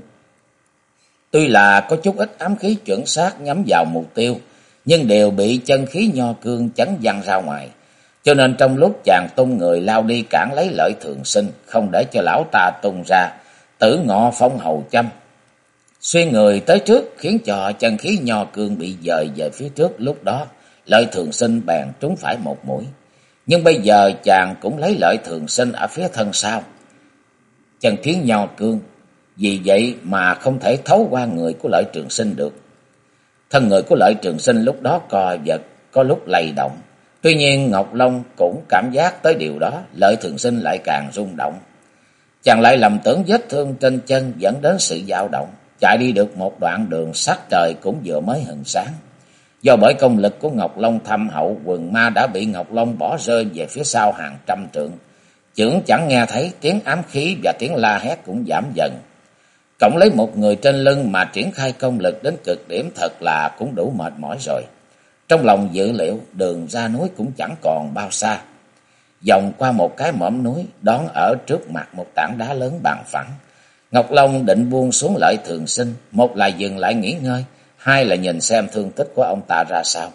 Tuy là có chút ít ám khí chuẩn xác nhắm vào mục tiêu, nhưng đều bị chân khí Nho Cương chấn văng ra ngoài. Cho nên trong lúc chàng tung người lao đi cản lấy Lợi Thường Sinh, không để cho lão ta tung ra Tử Ngọ Phong Hầu Châm, xuyên người tới trước, khiến cho chân khí Nho Cương bị dời về phía trước. Lúc đó Lợi Thường Sinh bèn trúng phải một mũi. Nhưng bây giờ chàng cũng lấy Lợi Thường Sinh ở phía thân sau, chân khí Nho Cương vì vậy mà không thể thấu qua người của Lợi Trường Sinh được. Thân người của Lợi Trường Sinh lúc đó co giật, có lúc lay động. Tuy nhiên Ngọc Long cũng cảm giác tới điều đó, Lợi Thường Sinh lại càng rung động. Chàng lại lầm tưởng vết thương trên chân dẫn đến sự dao động. Chạy đi được một đoạn đường, sắc trời cũng vừa mới hừng sáng. Do bởi công lực của Ngọc Long thâm hậu, quần ma đã bị Ngọc Long bỏ rơi về phía sau hàng trăm trượng. Chưởng chẳng nghe thấy, tiếng ám khí và tiếng la hét cũng giảm dần. Cộng lấy một người trên lưng mà triển khai công lực đến cực điểm, thật là cũng đủ mệt mỏi rồi. Trong lòng dự liệu đường ra núi cũng chẳng còn bao xa. Vòng qua một cái mỏm núi, đón ở trước mặt một tảng đá lớn bằng phẳng. Ngọc Long định buông xuống Lợi Thường Sinh, một là dừng lại nghỉ ngơi, hai là nhìn xem thương tích của ông ta ra sao.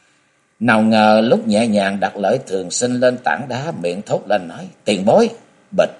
Nào ngờ lúc nhẹ nhàng đặt Lợi Thường Sinh lên tảng đá, miệng thốt lên nói: tiền bối. Bịch.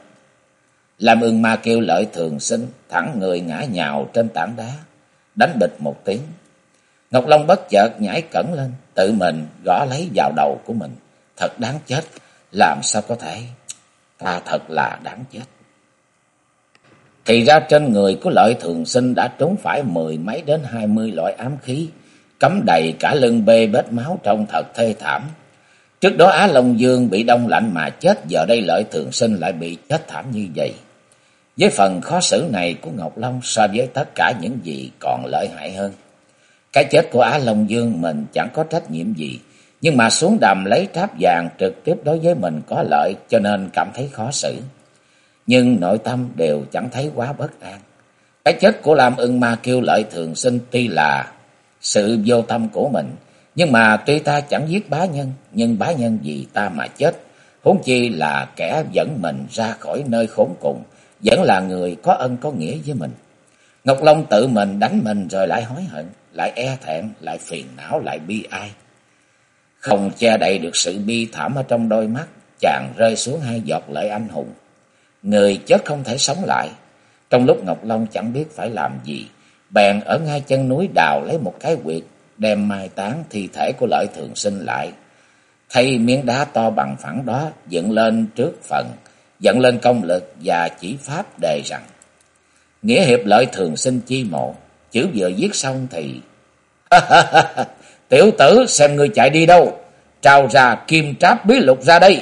Lam Ưng Ma Kiêu Lợi Thường Sinh thẳng người ngã nhào trên tảng đá, đánh bịch một tiếng. Ngọc Long bất chợt nhảy cẫng lên, tự mình gõ lấy vào đầu của mình. Thật đáng chết, làm sao có thể, ta thật là đáng chết. Thì ra trên người của Lợi Thường Sinh đã trúng phải 10 mấy đến 20 loại ám khí, cắm đầy cả lưng bê bết máu trông thật thê thảm. Trước đó Á Long Dương bị đông lạnh mà chết, giờ đây Lợi Thường Sinh lại bị chết thảm như vậy. Với phần khó xử này của Ngọc Long so với tất cả những gì còn lợi hại hơn. Cái chết của Á Long Dương mình chẳng có trách nhiệm gì, nhưng mà xuống đầm lấy tráp vàng trực tiếp đối với mình có lợi, cho nên cảm thấy khó xử. Nhưng nội tâm đều chẳng thấy quá bất an. Cái chết của Lam Ưng Ma Kiêu Lợi Thường Sinh tuy là sự vô tâm của mình, nhưng mà tuy ta chẳng giết bá nhân, nhưng bá nhân vì ta mà chết, huống chi là kẻ dẫn mình ra khỏi nơi khốn cùng, vẫn là người có ân có nghĩa với mình. Ngọc Long tự mình đánh mình rồi lại hối hận, lại e thẹn, lại phiền não, lại bi ai. Không che đậy được sự bi thảm ở trong đôi mắt, chàng rơi xuống hai giọt lệ anh hùng. Người chết không thể sống lại. Trong lúc Ngọc Long chẳng biết phải làm gì, bèn ở ngay chân núi đào lấy một cái huyệt, đem mai táng thi thể của Lợi Thường Sinh lại. Thay miếng đá to bằng phẳng đó dựng lên trước phần, dẫn lên công lực và chỉ pháp đề rằng: nghĩa hiệp Lợi Thường Sinh chi mộ. Chữ vừa viết xong thì tiểu tử, xem ngươi chạy đi đâu, trao ra kim tráp bí lục ra đây.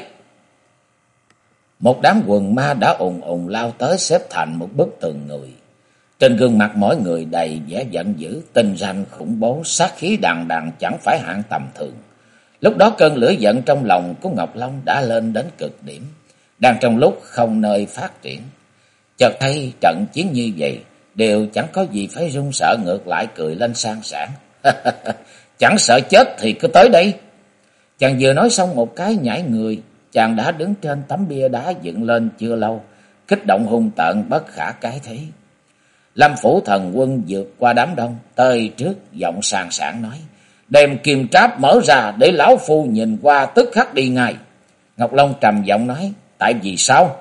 Một đám quần ma đã ùn ùn lao tới, xếp thành một bức tường người. Trên gương mặt mỗi người đầy vẻ giận dữ, tinh ranh khủng bố, sát khí đằng đằng chẳng phải hạng tầm thường. Lúc đó cơn lửa giận trong lòng của Ngọc Long đã lên đến cực điểm, đang trong lúc không nơi phát triển. Chợt thấy trận chiến như vậy, đều chẳng có gì phải run sợ, ngược lại cười lên sang sảng. Chẳng sợ chết thì cứ tới đây. Chàng vừa nói xong một cái nhảy người, chàng đã đứng trên tấm bia đá dựng lên chưa lâu, kích động hung tợn bất khả cái thế. Lâm Phủ Thần Quân vượt qua đám đông, tới trước giọng sàng sảng nói: đem kim tráp mở ra để lão phu nhìn qua tức khắc đi ngay. Ngọc Long trầm giọng nói: tại vì sao?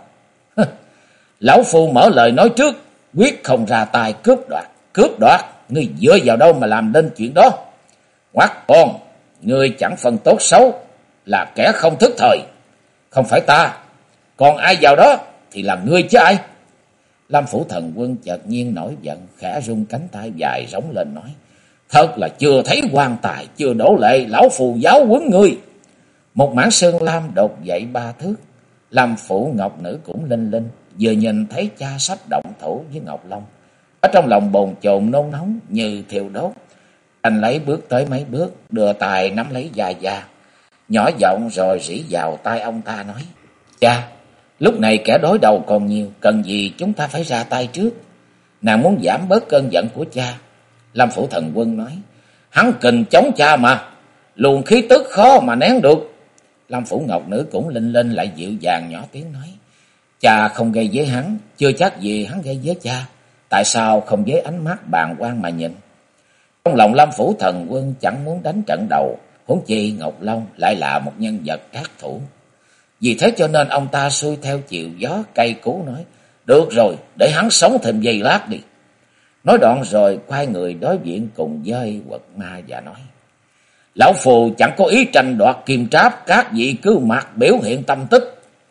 Lão phu mở lời nói trước, quyết không ra tay cướp đoạt. Cướp đoạt? Ngươi dựa vào đâu mà làm nên chuyện đó? Ngoắt con, ngươi chẳng phân tốt xấu, là kẻ không thức thời. Không phải ta, còn ai vào đó thì là ngươi chứ ai. Lâm Phủ Thần Quân chợt nhiên nổi giận, khẽ rung cánh tay dài rống lên nói: thật là chưa thấy quan tài chưa đổ lệ, lão phù giáo huấn ngươi. Một mảng sơn lam đột dậy 3 thước. Lâm Phủ Ngọc Nữ cũng linh linh, vừa nhìn thấy cha sắp động thủ với Ngọc Long, ở trong lòng bồn chồn nôn nóng như thiêu đốt. Anh lấy bước tới mấy bước, đưa tay nắm lấy Gia Gia, nhỏ giọng rồi rỉ vào tai ông ta nói: cha, lúc này kẻ đối đầu còn nhiều, cần gì chúng ta phải ra tay trước. Nàng muốn giảm bớt cơn giận của cha. Lâm Phủ Thần Quân nói: hắn kình chống cha mà, luồng khí tức khó mà nén được. Lâm Phủ Ngọc Nữ cũng linh linh lại dịu dàng nhỏ tiếng nói: cha không gây với hắn, chưa chắc gì hắn gây với cha. Tại sao không với ánh mắt bàng quan mà nhìn? Trong lòng Lâm Phủ Thần Quân chẳng muốn đánh trận đầu, huống chi Ngọc Long lại là một nhân vật trác thủ. Vì thế cho nên ông ta xuôi theo chiều gió cây cú nói: được rồi, để hắn sống thêm giây lát đi. Nói đoạn rồi quay người đối diện cùng với Quật Ma và nói: lão phù chẳng có ý tranh đoạt kim tráp, các vị cứ mặc biểu hiện tâm tích.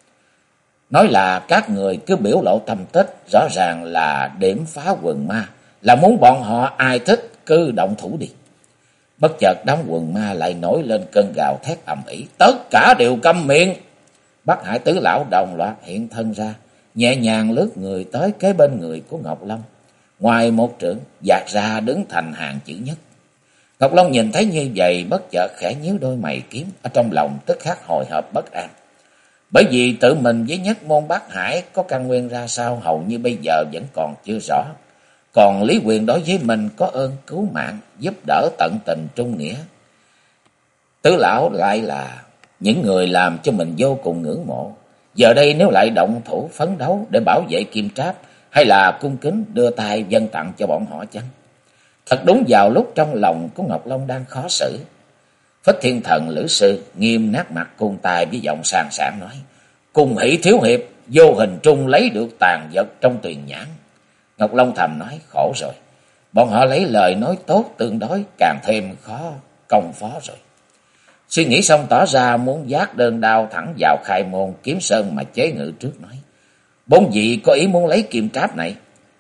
Nói là các người cứ biểu lộ tâm tích, rõ ràng là điểm phá quần ma, là muốn bọn họ ai thích cứ động thủ đi. Bất chợt đám quần ma lại nổi lên cơn gào thét ầm ĩ, tất cả đều câm miệng. Bắc Hải tứ lão đồng loạt hiện thân ra, nhẹ nhàng lướt người tới kế bên người của Ngọc Long, ngoài một trượng dạt ra đứng thành hàng chữ nhất. Ngọc Long nhìn thấy như vậy, bất chợt khẽ nhíu đôi mày kiếm, ở trong lòng tức khắc hồi hộp bất an. Bởi vì tự mình với nhất môn Bắc Hải có căn nguyên ra sao hầu như bây giờ vẫn còn chưa rõ. Còn Lý Quyền đối với mình có ơn cứu mạng, giúp đỡ tận tình trung nghĩa. Tứ lão lại là những người làm cho mình vô cùng ngưỡng mộ. Giờ đây nếu lại động thủ phấn đấu để bảo vệ kim tráp, hay là cung kính đưa tay dâng tặng cho bọn họ chăng? Thật đúng vào lúc trong lòng của Ngọc Long đang khó xử. Phích Thiên Thần Lữ Sư nghiêm nát mặt cung tài với giọng sàng sảng nói: cùng hỷ thiếu hiệp vô hình trung lấy được tàn vật trong tuyền nhãn. Ngọc Long thầm nói: khổ rồi, bọn họ lấy lời nói tốt tương đối, càng thêm khó công phó rồi. Suy nghĩ xong tỏ ra muốn vác đơn đao thẳng vào khai môn kiếm sơn mà chế ngự trước nói: bốn vị có ý muốn lấy kim tráp này?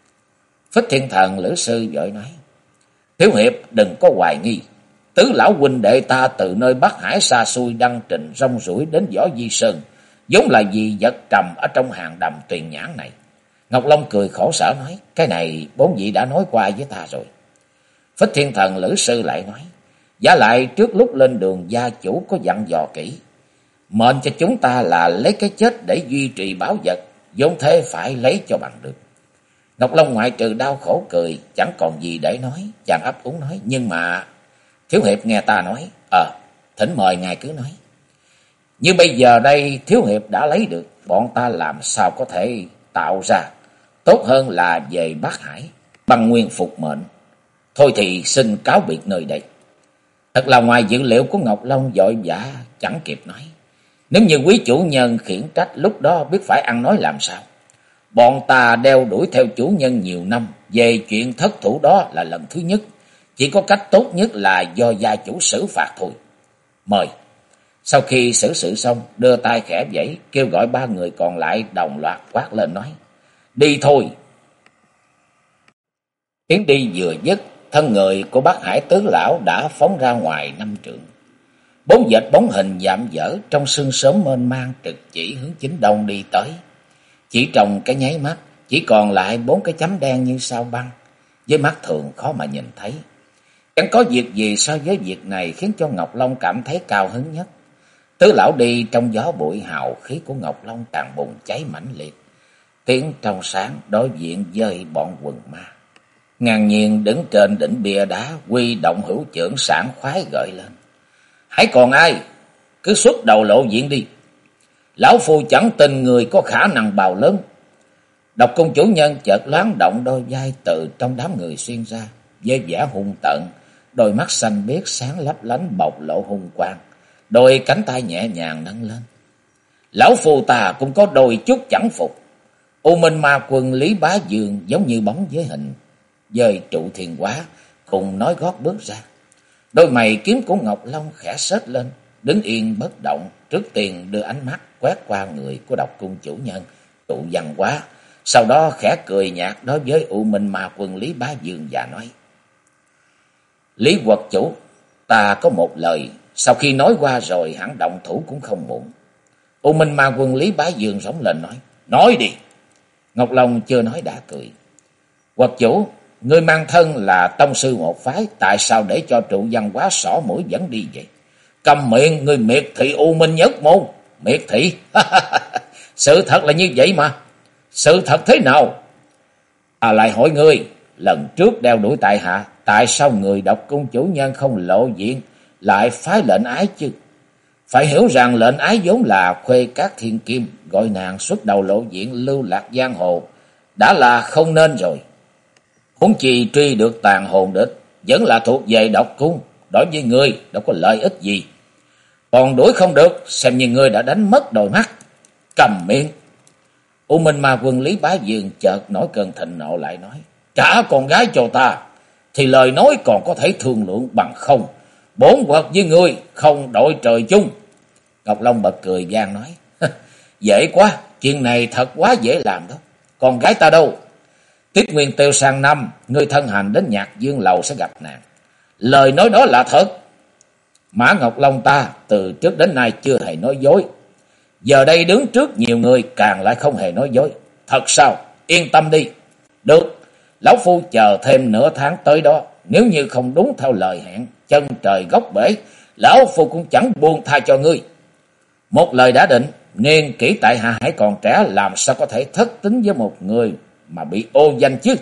Phích Thiên Thần Lữ Sư vội nói: Thiếu hiệp đừng có hoài nghi. Tứ lão huynh đệ ta từ nơi Bắc Hải xa xôi đăng trình rong ruổi đến Võ Di Sơn, vốn là vì vật trầm ở trong hàng đầm Tuyền Nhãn này. Ngọc Long cười khổ sở nói: Cái này bốn vị đã nói qua với ta rồi. Phích Thiên Thần Lữ Sư lại nói: Giả lại trước lúc lên đường gia chủ có dặn dò kỹ, mệnh cho chúng ta là lấy cái chết để duy trì bảo vật, vốn thế phải lấy cho bằng được. Ngọc Long ngoại trừ đau khổ cười, chẳng còn gì để nói. Chàng ấp úng nói: Nhưng mà thiếu hiệp nghe ta nói. Thỉnh mời ngài cứ nói. Như bây giờ đây thiếu hiệp đã lấy được, bọn ta làm sao có thể tạo ra. Tốt hơn là về Bắc Hải bằng nguyên phục mệnh. Thôi thì xin cáo biệt nơi đây. Thật là ngoài dự liệu của Ngọc Long, vội vã chẳng kịp nói. Nếu như quý chủ nhân khiển trách, lúc đó biết phải ăn nói làm sao. Bọn ta đeo đuổi theo chủ nhân nhiều năm, về chuyện thất thủ đó là lần thứ nhất. Chỉ có cách tốt nhất là do gia chủ xử phạt thôi. Mời. Sau khi xử sự xong, đưa tay khẽ vẫy, kêu gọi ba người còn lại đồng loạt quát lên nói: Đi thôi. Tiếng đi vừa dứt, thân người của Bắc Hải tứ lão đã phóng ra ngoài 5 trượng. 4 vệt bóng hình dạm dở trong sương sớm mênh mang trực chỉ hướng chính đông đi tới. Chỉ trong cái nháy mắt, chỉ còn lại 4 cái chấm đen như sao băng, với mắt thường khó mà nhìn thấy. Chẳng có việc gì so với việc này khiến cho Ngọc Long cảm thấy cao hứng nhất. Tứ lão đi trong gió bụi, hào khí của Ngọc Long càng bùng cháy mãnh liệt. Tiếng trong sáng đối diện với bọn quần ma. Ngang nhiên đứng trên đỉnh bia đá, huy động hữu chưởng sảng khoái gợi lên: Hãy còn ai, cứ xuất đầu lộ diện đi. Lão phu chẳng tin người có khả năng bào lớn. Độc Cung chủ nhân chợt loáng động đôi vai từ trong đám người xuyên ra, với vẻ hung tợn, đôi mắt xanh biếc sáng lấp lánh bộc lộ hung quang, đôi cánh tay nhẹ nhàng nâng lên. Lão phu ta cũng có đôi chút chẳng phục. U Minh Ma Quân Lý Bá Dương giống như bóng với hình, với trụ thiên hóa, cùng nói gót bước ra. Đôi mày kiếm của Ngọc Long khẽ xếch lên, đứng yên bất động, trước tiên đưa ánh mắt quét qua người của Độc Cung chủ nhân trụ văn hóa, sau đó khẽ cười nhạt đối với U Minh Ma Quân Lý Bá Dương và nói: Lý Quật chủ, ta có một lời, sau khi nói qua rồi hẳn động thủ cũng không muộn. U Minh Ma Quân Lý Bá Dương rống lên nói: Nói đi. Ngọc Long chưa nói đã cười: Quật chủ, ngươi mang thân là tông sư một phái, tại sao để cho trụ văn hóa xỏ mũi dẫn đi vậy? Cầm miệng, ngươi miệt thị U Minh Nhất Môn. Miệt thị? Sự thật là như vậy mà. Sự thật thế nào? Lại hỏi ngươi, lần trước đeo đuổi tại hạ, tại sao người Độc Cung chủ nhân không lộ diện, lại phái lệnh ái chứ? Phải hiểu rằng lệnh ái vốn là khuê các thiên kim, gọi nàng xuất đầu lộ diện lưu lạc giang hồ, đã là không nên rồi. Huống chi truy được tàn hồn địch, vẫn là thuộc về Độc Cung, đối với ngươi đâu có lợi ích gì. Còn đuổi không được, xem như ngươi đã đánh mất đôi mắt. Cầm miệng. U Minh Ma Quân Lý Bá Dương chợt nổi cơn thịnh nộ lại nói: Trả con gái cho ta, thì lời nói còn có thể thương lượng, bằng không bốn quật với ngươi không đội trời chung. Ngọc Long bật cười gian nói: Dễ quá, chuyện này thật quá dễ làm đó. Con gái ta đâu? Tiết Nguyên Tiêu sang năm, ngươi thân hành đến Nhạc Dương lầu sẽ gặp nàng. Lời nói đó là thật. Mã Ngọc Long ta từ trước đến nay chưa hề nói dối. Giờ đây đứng trước nhiều người càng lại không hề nói dối. Thật sao? Yên tâm đi. Được, lão phu chờ thêm nửa tháng tới đó. Nếu như không đúng theo lời hẹn, chân trời góc bể, lão phu cũng chẳng buông tha cho ngươi. Một lời đã định, niên kỷ tại hạ hãy còn trẻ, làm sao có thể thất tín với một người mà bị ô danh chứ?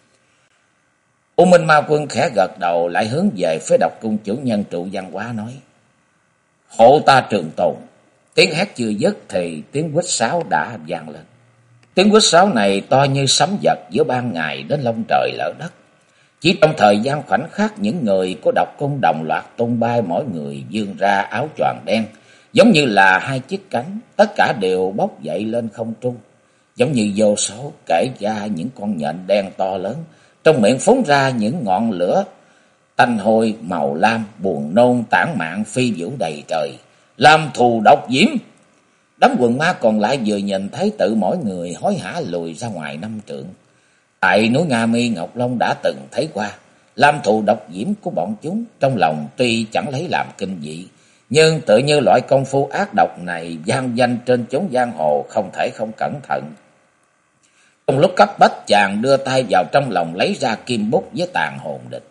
U Minh Ma Quân khẽ gật đầu, lại hướng về phía Độc Cung chủ nhân trụ văn hóa nói: Hộ ta trường tồn. Tiếng hét chưa dứt thì tiếng huýt sáo đã vang lên. Tiếng huýt sáo này to như sấm giật giữa ban ngày đến long trời lở đất. Chỉ trong thời gian khoảnh khắc, những người của Độc Cung đồng loạt tung bay, mỗi người vươn ra áo choàng đen, giống như là hai chiếc cánh, tất cả đều bốc dậy lên không trung, giống như vô số kể ra những con nhện đen to lớn, trong miệng phóng ra những ngọn lửa tanh hôi màu lam, buồn nôn tản mạn phi vũ đầy trời, làm thù độc diễm. Đám quần ma còn lại vừa nhìn thấy tự mỗi người hối hả lùi ra ngoài 5 trượng. Tại núi Nga Mi, Ngọc Long đã từng thấy qua lam thù độc diễm của bọn chúng, trong lòng tuy chẳng lấy làm kinh dị, nhưng tự như loại công phu ác độc này vang danh trên chốn giang hồ, không thể không cẩn thận. Trong lúc cấp bách, chàng đưa tay vào trong lòng lấy ra kim bút với tàn hồn địch.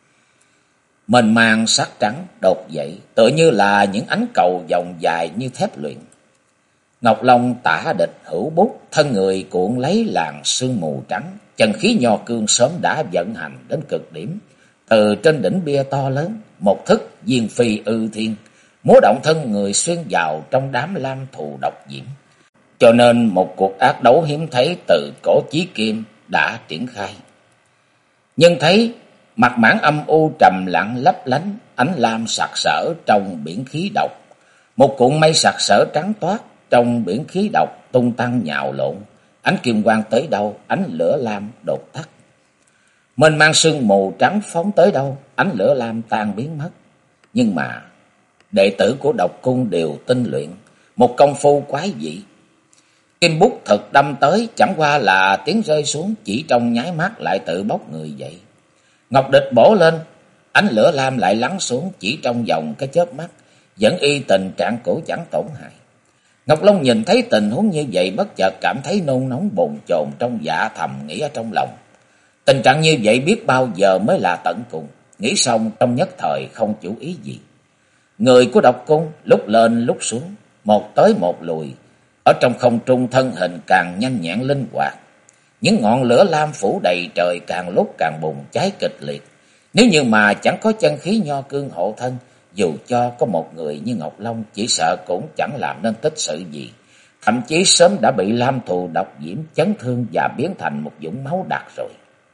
Mênh mang sắc trắng đột dậy, tựa như là những ánh cầu vòng dài như thép luyện. Ngọc Long tả địch hữu bút, thân người cuộn lấy làn sương mù trắng, chân khí nho cương sớm đã vận hành đến cực điểm. Từ trên đỉnh bia to lớn, một thức diên phi ư thiên, múa động thân người xuyên vào trong đám lam thù độc diễm. Cho nên một cuộc ác đấu hiếm thấy từ cổ chí kim đã triển khai. Nhưng thấy mặt mãn âm u trầm lặng lấp lánh, ánh lam sặc sỡ trong biển khí độc. Một cuộn mây sặc sỡ trắng toát trong biển khí độc tung tăng nhào lộn, ánh kim quang tới đâu, ánh lửa lam đột tắt. Mênh mang sương mù trắng phóng tới đâu, ánh lửa lam tan biến mất. Nhưng mà đệ tử của Độc Cung đều tinh luyện một công phu quái dị. Kim bút thực đâm tới, chẳng qua là tiếng rơi xuống, chỉ trong nháy mắt lại tự bốc người dậy. Ngọc địch bổ lên, ánh lửa lam lại lắng xuống chỉ trong vòng cái chớp mắt, vẫn y tình trạng cũ chẳng tổn hại. Ngọc Long nhìn thấy tình huống như vậy, bất chợt cảm thấy nôn nóng bồn chồn trong dạ, thầm nghĩ ở trong lòng. Tình trạng như vậy biết bao giờ mới là tận cùng. Nghĩ xong trong nhất thời không chủ ý gì. Người của Độc Cung lúc lên lúc xuống, một tới một lùi, ở trong không trung thân hình càng nhanh nhẹn linh hoạt. Những ngọn lửa lam phủ đầy trời càng lúc càng bùng cháy kịch liệt. Nếu như mà chẳng có chân khí nho cương hộ thân, dù cho có một người như Ngọc Long, chỉ sợ cũng chẳng làm nên tích sự gì. Thậm chí sớm đã bị lam thù độc diễm chấn thương và biến thành một vũng máu đặc rồi.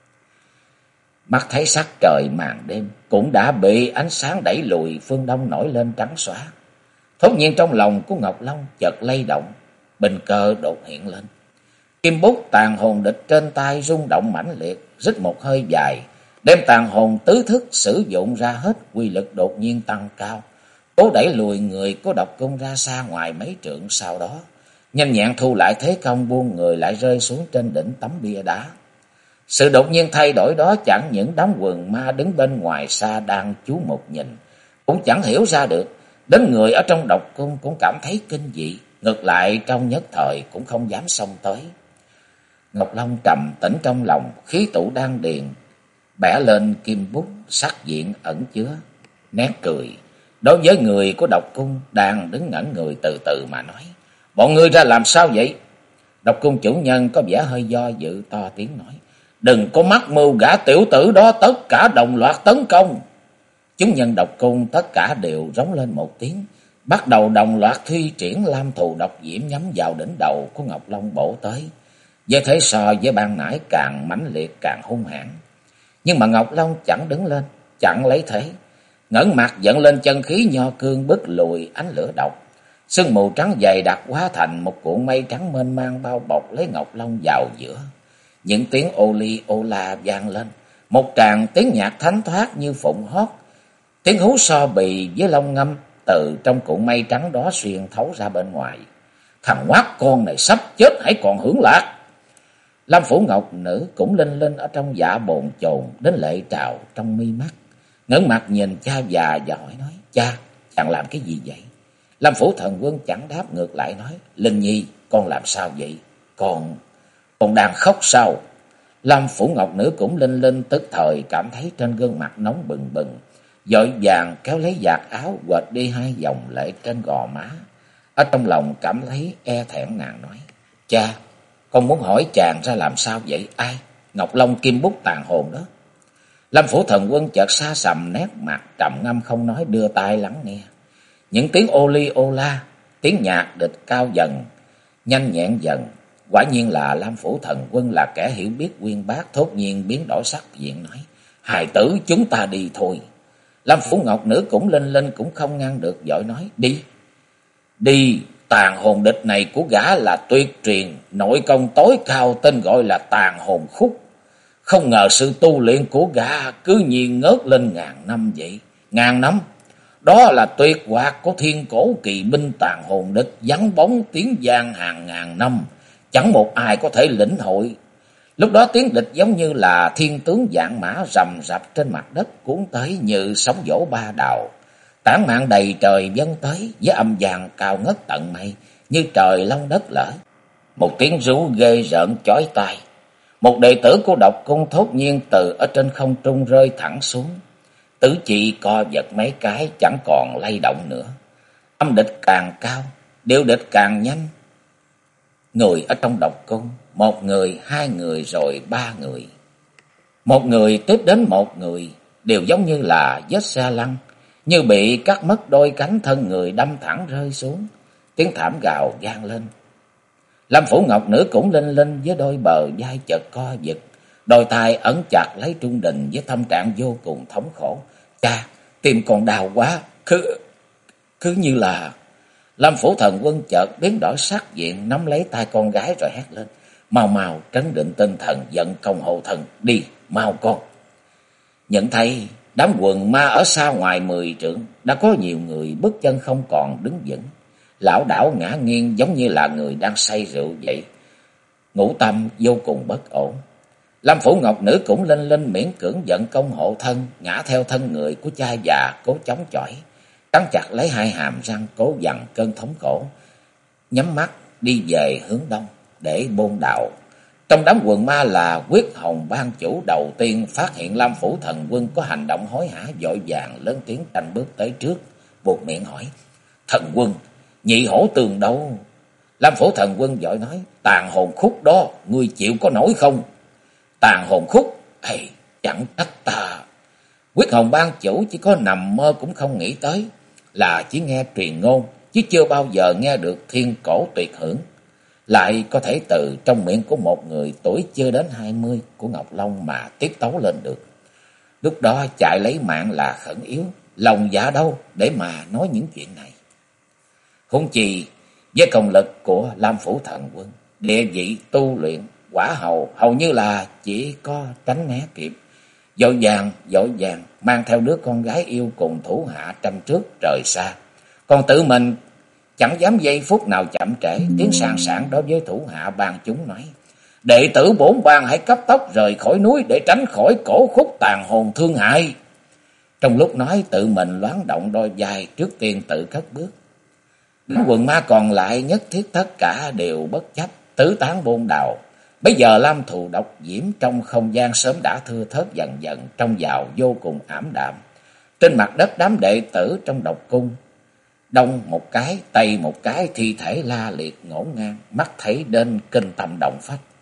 Mắt thấy sắc trời màn đêm cũng đã bị ánh sáng đẩy lùi, phương đông nổi lên trắng xóa. Thốt nhiên trong lòng của Ngọc Long chợt lay động, bình cơ đột hiện lên. Kim bút tàn hồn địch trên tay rung động mãnh liệt, rít một hơi dài, đem tàn hồn tứ thức sử dụng ra hết, quy lực đột nhiên tăng cao, cố đẩy lùi người của Độc Cung ra xa ngoài mấy trượng. Sau đó nhanh nhẹn thu lại thế công, buông người lại rơi xuống trên đỉnh tấm bia đá. Sự đột nhiên thay đổi đó chẳng những đám quần ma đứng bên ngoài xa đang chú mục nhìn cũng chẳng hiểu ra được, đến người ở trong Độc Cung cũng cảm thấy kinh dị, ngược lại trong nhất thời cũng không dám xông tới. Ngọc Long trầm tĩnh trong lòng, khí tụ đan điền, bẻ lên kim bút, sắc diện ẩn chứa nét cười. Đối với người của Độc Cung đang đứng ngẩn người, từ từ mà nói: "Bọn ngươi ra làm sao vậy?" Độc Cung chủ nhân có vẻ hơi do dự, to tiếng nói: "Đừng có mắc mưu gã tiểu tử đó, tất cả đồng loạt tấn công." Chúng nhân Độc Cung tất cả đều rống lên một tiếng, bắt đầu đồng loạt thi triển lam thù độc diễm nhắm vào đỉnh đầu của Ngọc Long bổ tới. Với thế so với ban nãy càng mãnh liệt, càng hung hãn. Nhưng mà Ngọc Long chẳng đứng lên, chẳng lấy thế, ngẩng mặt dẫn lên chân khí nho cương bức lùi ánh lửa độc. Sương mù trắng dày đặc hóa thành một cuộn mây trắng mênh mang bao bọc lấy Ngọc Long vào giữa. Những tiếng ô li ô la vang lên, một tràng tiếng nhạc thánh thoát như phụng hót, tiếng hú so bì với long ngâm từ trong cuộn mây trắng đó xuyên thấu ra bên ngoài. "Thằng ngoác con này sắp chết hãy còn hưởng lạc." Lam Phủ Ngọc Nữ cũng linh linh ở trong dạ bồn chồn đến lệ trào trong mi mắt, ngẩng mặt nhìn cha già và hỏi nói: "Cha, chàng làm cái gì vậy?" Lam Phủ Thần Quân chẳng đáp, ngược lại nói: "Linh Nhi, con làm sao vậy? Con đang khóc sao?" Lam Phủ Ngọc Nữ cũng linh linh tức thời cảm thấy trên gương mặt nóng bừng bừng, vội vàng kéo lấy vạt áo quệt đi hai dòng lệ trên gò má. Ở trong lòng cảm thấy e thẹn, nàng nói: "Cha, con muốn hỏi chàng ra làm sao vậy?" "Ai?" "Ngọc Long kim bút tàn hồn đó." Lam Phủ Thần Quân chợt xa sầm nét mặt, trầm ngâm không nói, đưa tai lắng nghe. Những tiếng ô li ô la, tiếng nhạc địch cao dần, nhanh nhẹn dần. Quả nhiên là Lam Phủ Thần Quân là kẻ hiểu biết uyên bác, thốt nhiên biến đổi sắc diện nói: "Hài tử, chúng ta đi thôi." Lam Phủ Ngọc Nữ cũng linh linh cũng không ngăn được, vội nói: "Đi, đi, tàn hồn địch này của gã là tuyệt truyền, nội công tối cao, tên gọi là tàn hồn khúc. Không ngờ sự tu luyện của gã cứ nhiên ngớt lên 1000 năm vậy. 1000 năm? Đó là tuyệt hoạt của thiên cổ kỳ binh tàn hồn địch, vắng bóng tiếng vang hàng ngàn năm, chẳng một ai có thể lĩnh hội. Lúc đó tiếng địch giống như là thiên tướng vạn mã rầm rập trên mặt đất cuốn tới như sóng vỗ ba đào. Tản mạn đầy trời vân tới với âm vang cao ngất tận mây như trời long đất lở. Một tiếng rú ghê rợn chói tai. Một đệ tử của độc cung thốt nhiên từ ở trên không trung rơi thẳng xuống. Tứ chi co giật mấy cái chẳng còn lay động nữa. Âm địch càng cao, điệu địch càng nhanh. Người ở trong độc cung, một người, hai người rồi ba người. Một người tiếp đến một người, đều giống như là vết xe lăn, như bị cắt mất đôi cánh, thân người đâm thẳng rơi xuống. Tiếng thảm gào vang lên. Lâm Phủ Ngọc Nữ cũng linh linh với đôi bờ vai chợt co giật, đôi tay ấn chặt lấy Trung Đình với tâm trạng vô cùng thống khổ. Cha, tim còn đau quá, cứ như là... Lâm Phủ Thần Quân chợt biến đổi sắc diện, nắm lấy tay con gái rồi hét lên. Mau mau trấn định tinh thần, vận công hộ thần, đi, mau con. Nhận thấy đám quần ma ở xa ngoài 10 trượng, đã có nhiều người bước chân không còn đứng vững, lảo đảo ngã nghiêng giống như là người đang say rượu vậy. Ngũ tâm vô cùng bất ổn. Lâm Phủ Ngọc Nữ cũng linh linh miễn cưỡng vận công hộ thân, ngã theo thân người của cha già cố chống chọi, cắn chặt lấy hai hàm răng cố dằn cơn thống khổ, nhắm mắt đi về hướng đông để bôn đạo. Trong đám quần ma là Quyết Hồng ban chủ đầu tiên phát hiện Lâm Phủ Thần Quân có hành động hối hả, vội vàng lớn tiếng tranh bước tới trước, buột miệng hỏi: Thần Quân, nhị hổ tường đâu? Lâm Phủ Thần Quân vội nói: Tàn hồn khúc đó, ngươi chịu có nổi không? Tàn hồn khúc? Ây, chẳng trách ta. Quyết Hồng ban chủ chỉ có nằm mơ cũng không nghĩ tới, là chỉ nghe truyền ngôn chứ chưa bao giờ nghe được thiên cổ tuyệt hưởng, lại có thể từ trong miệng của một người tuổi chưa đến 20 của Ngọc Long mà tiết tấu lên được. Lúc đó chạy lấy mạng là khẩn yếu, lòng dạ đâu để mà nói những chuyện này. Huống chi với công lực của Lam Phủ Thần Quân, địa vị tu luyện quả hầu như là chỉ có tránh né kịp, vội vàng mang theo đứa con gái yêu cùng thủ hạ tranh trước trời xa, còn tự mình chẳng dám giây phút nào chậm trễ. Tiếng sàn sảng đối với thủ hạ ban chúng nói: Đệ tử bổn bang hãy cấp tốc rời khỏi núi để tránh khỏi cổ khúc tàn hồn thương hại. Trong lúc nói, tự mình loáng động đôi vai, trước tiên tự cất bước. Đám quần ma còn lại nhất thiết tất cả đều bất chấp, tứ tán bôn đào. Bây giờ lam thù độc diễm trong không gian sớm đã thưa thớt dần dần, trông vào vô cùng ảm đạm. Trên mặt đất đám đệ tử trong độc cung, đông một cái, tây một cái, thi thể la liệt ngổn ngang, mắt thấy đến kinh tâm động phách.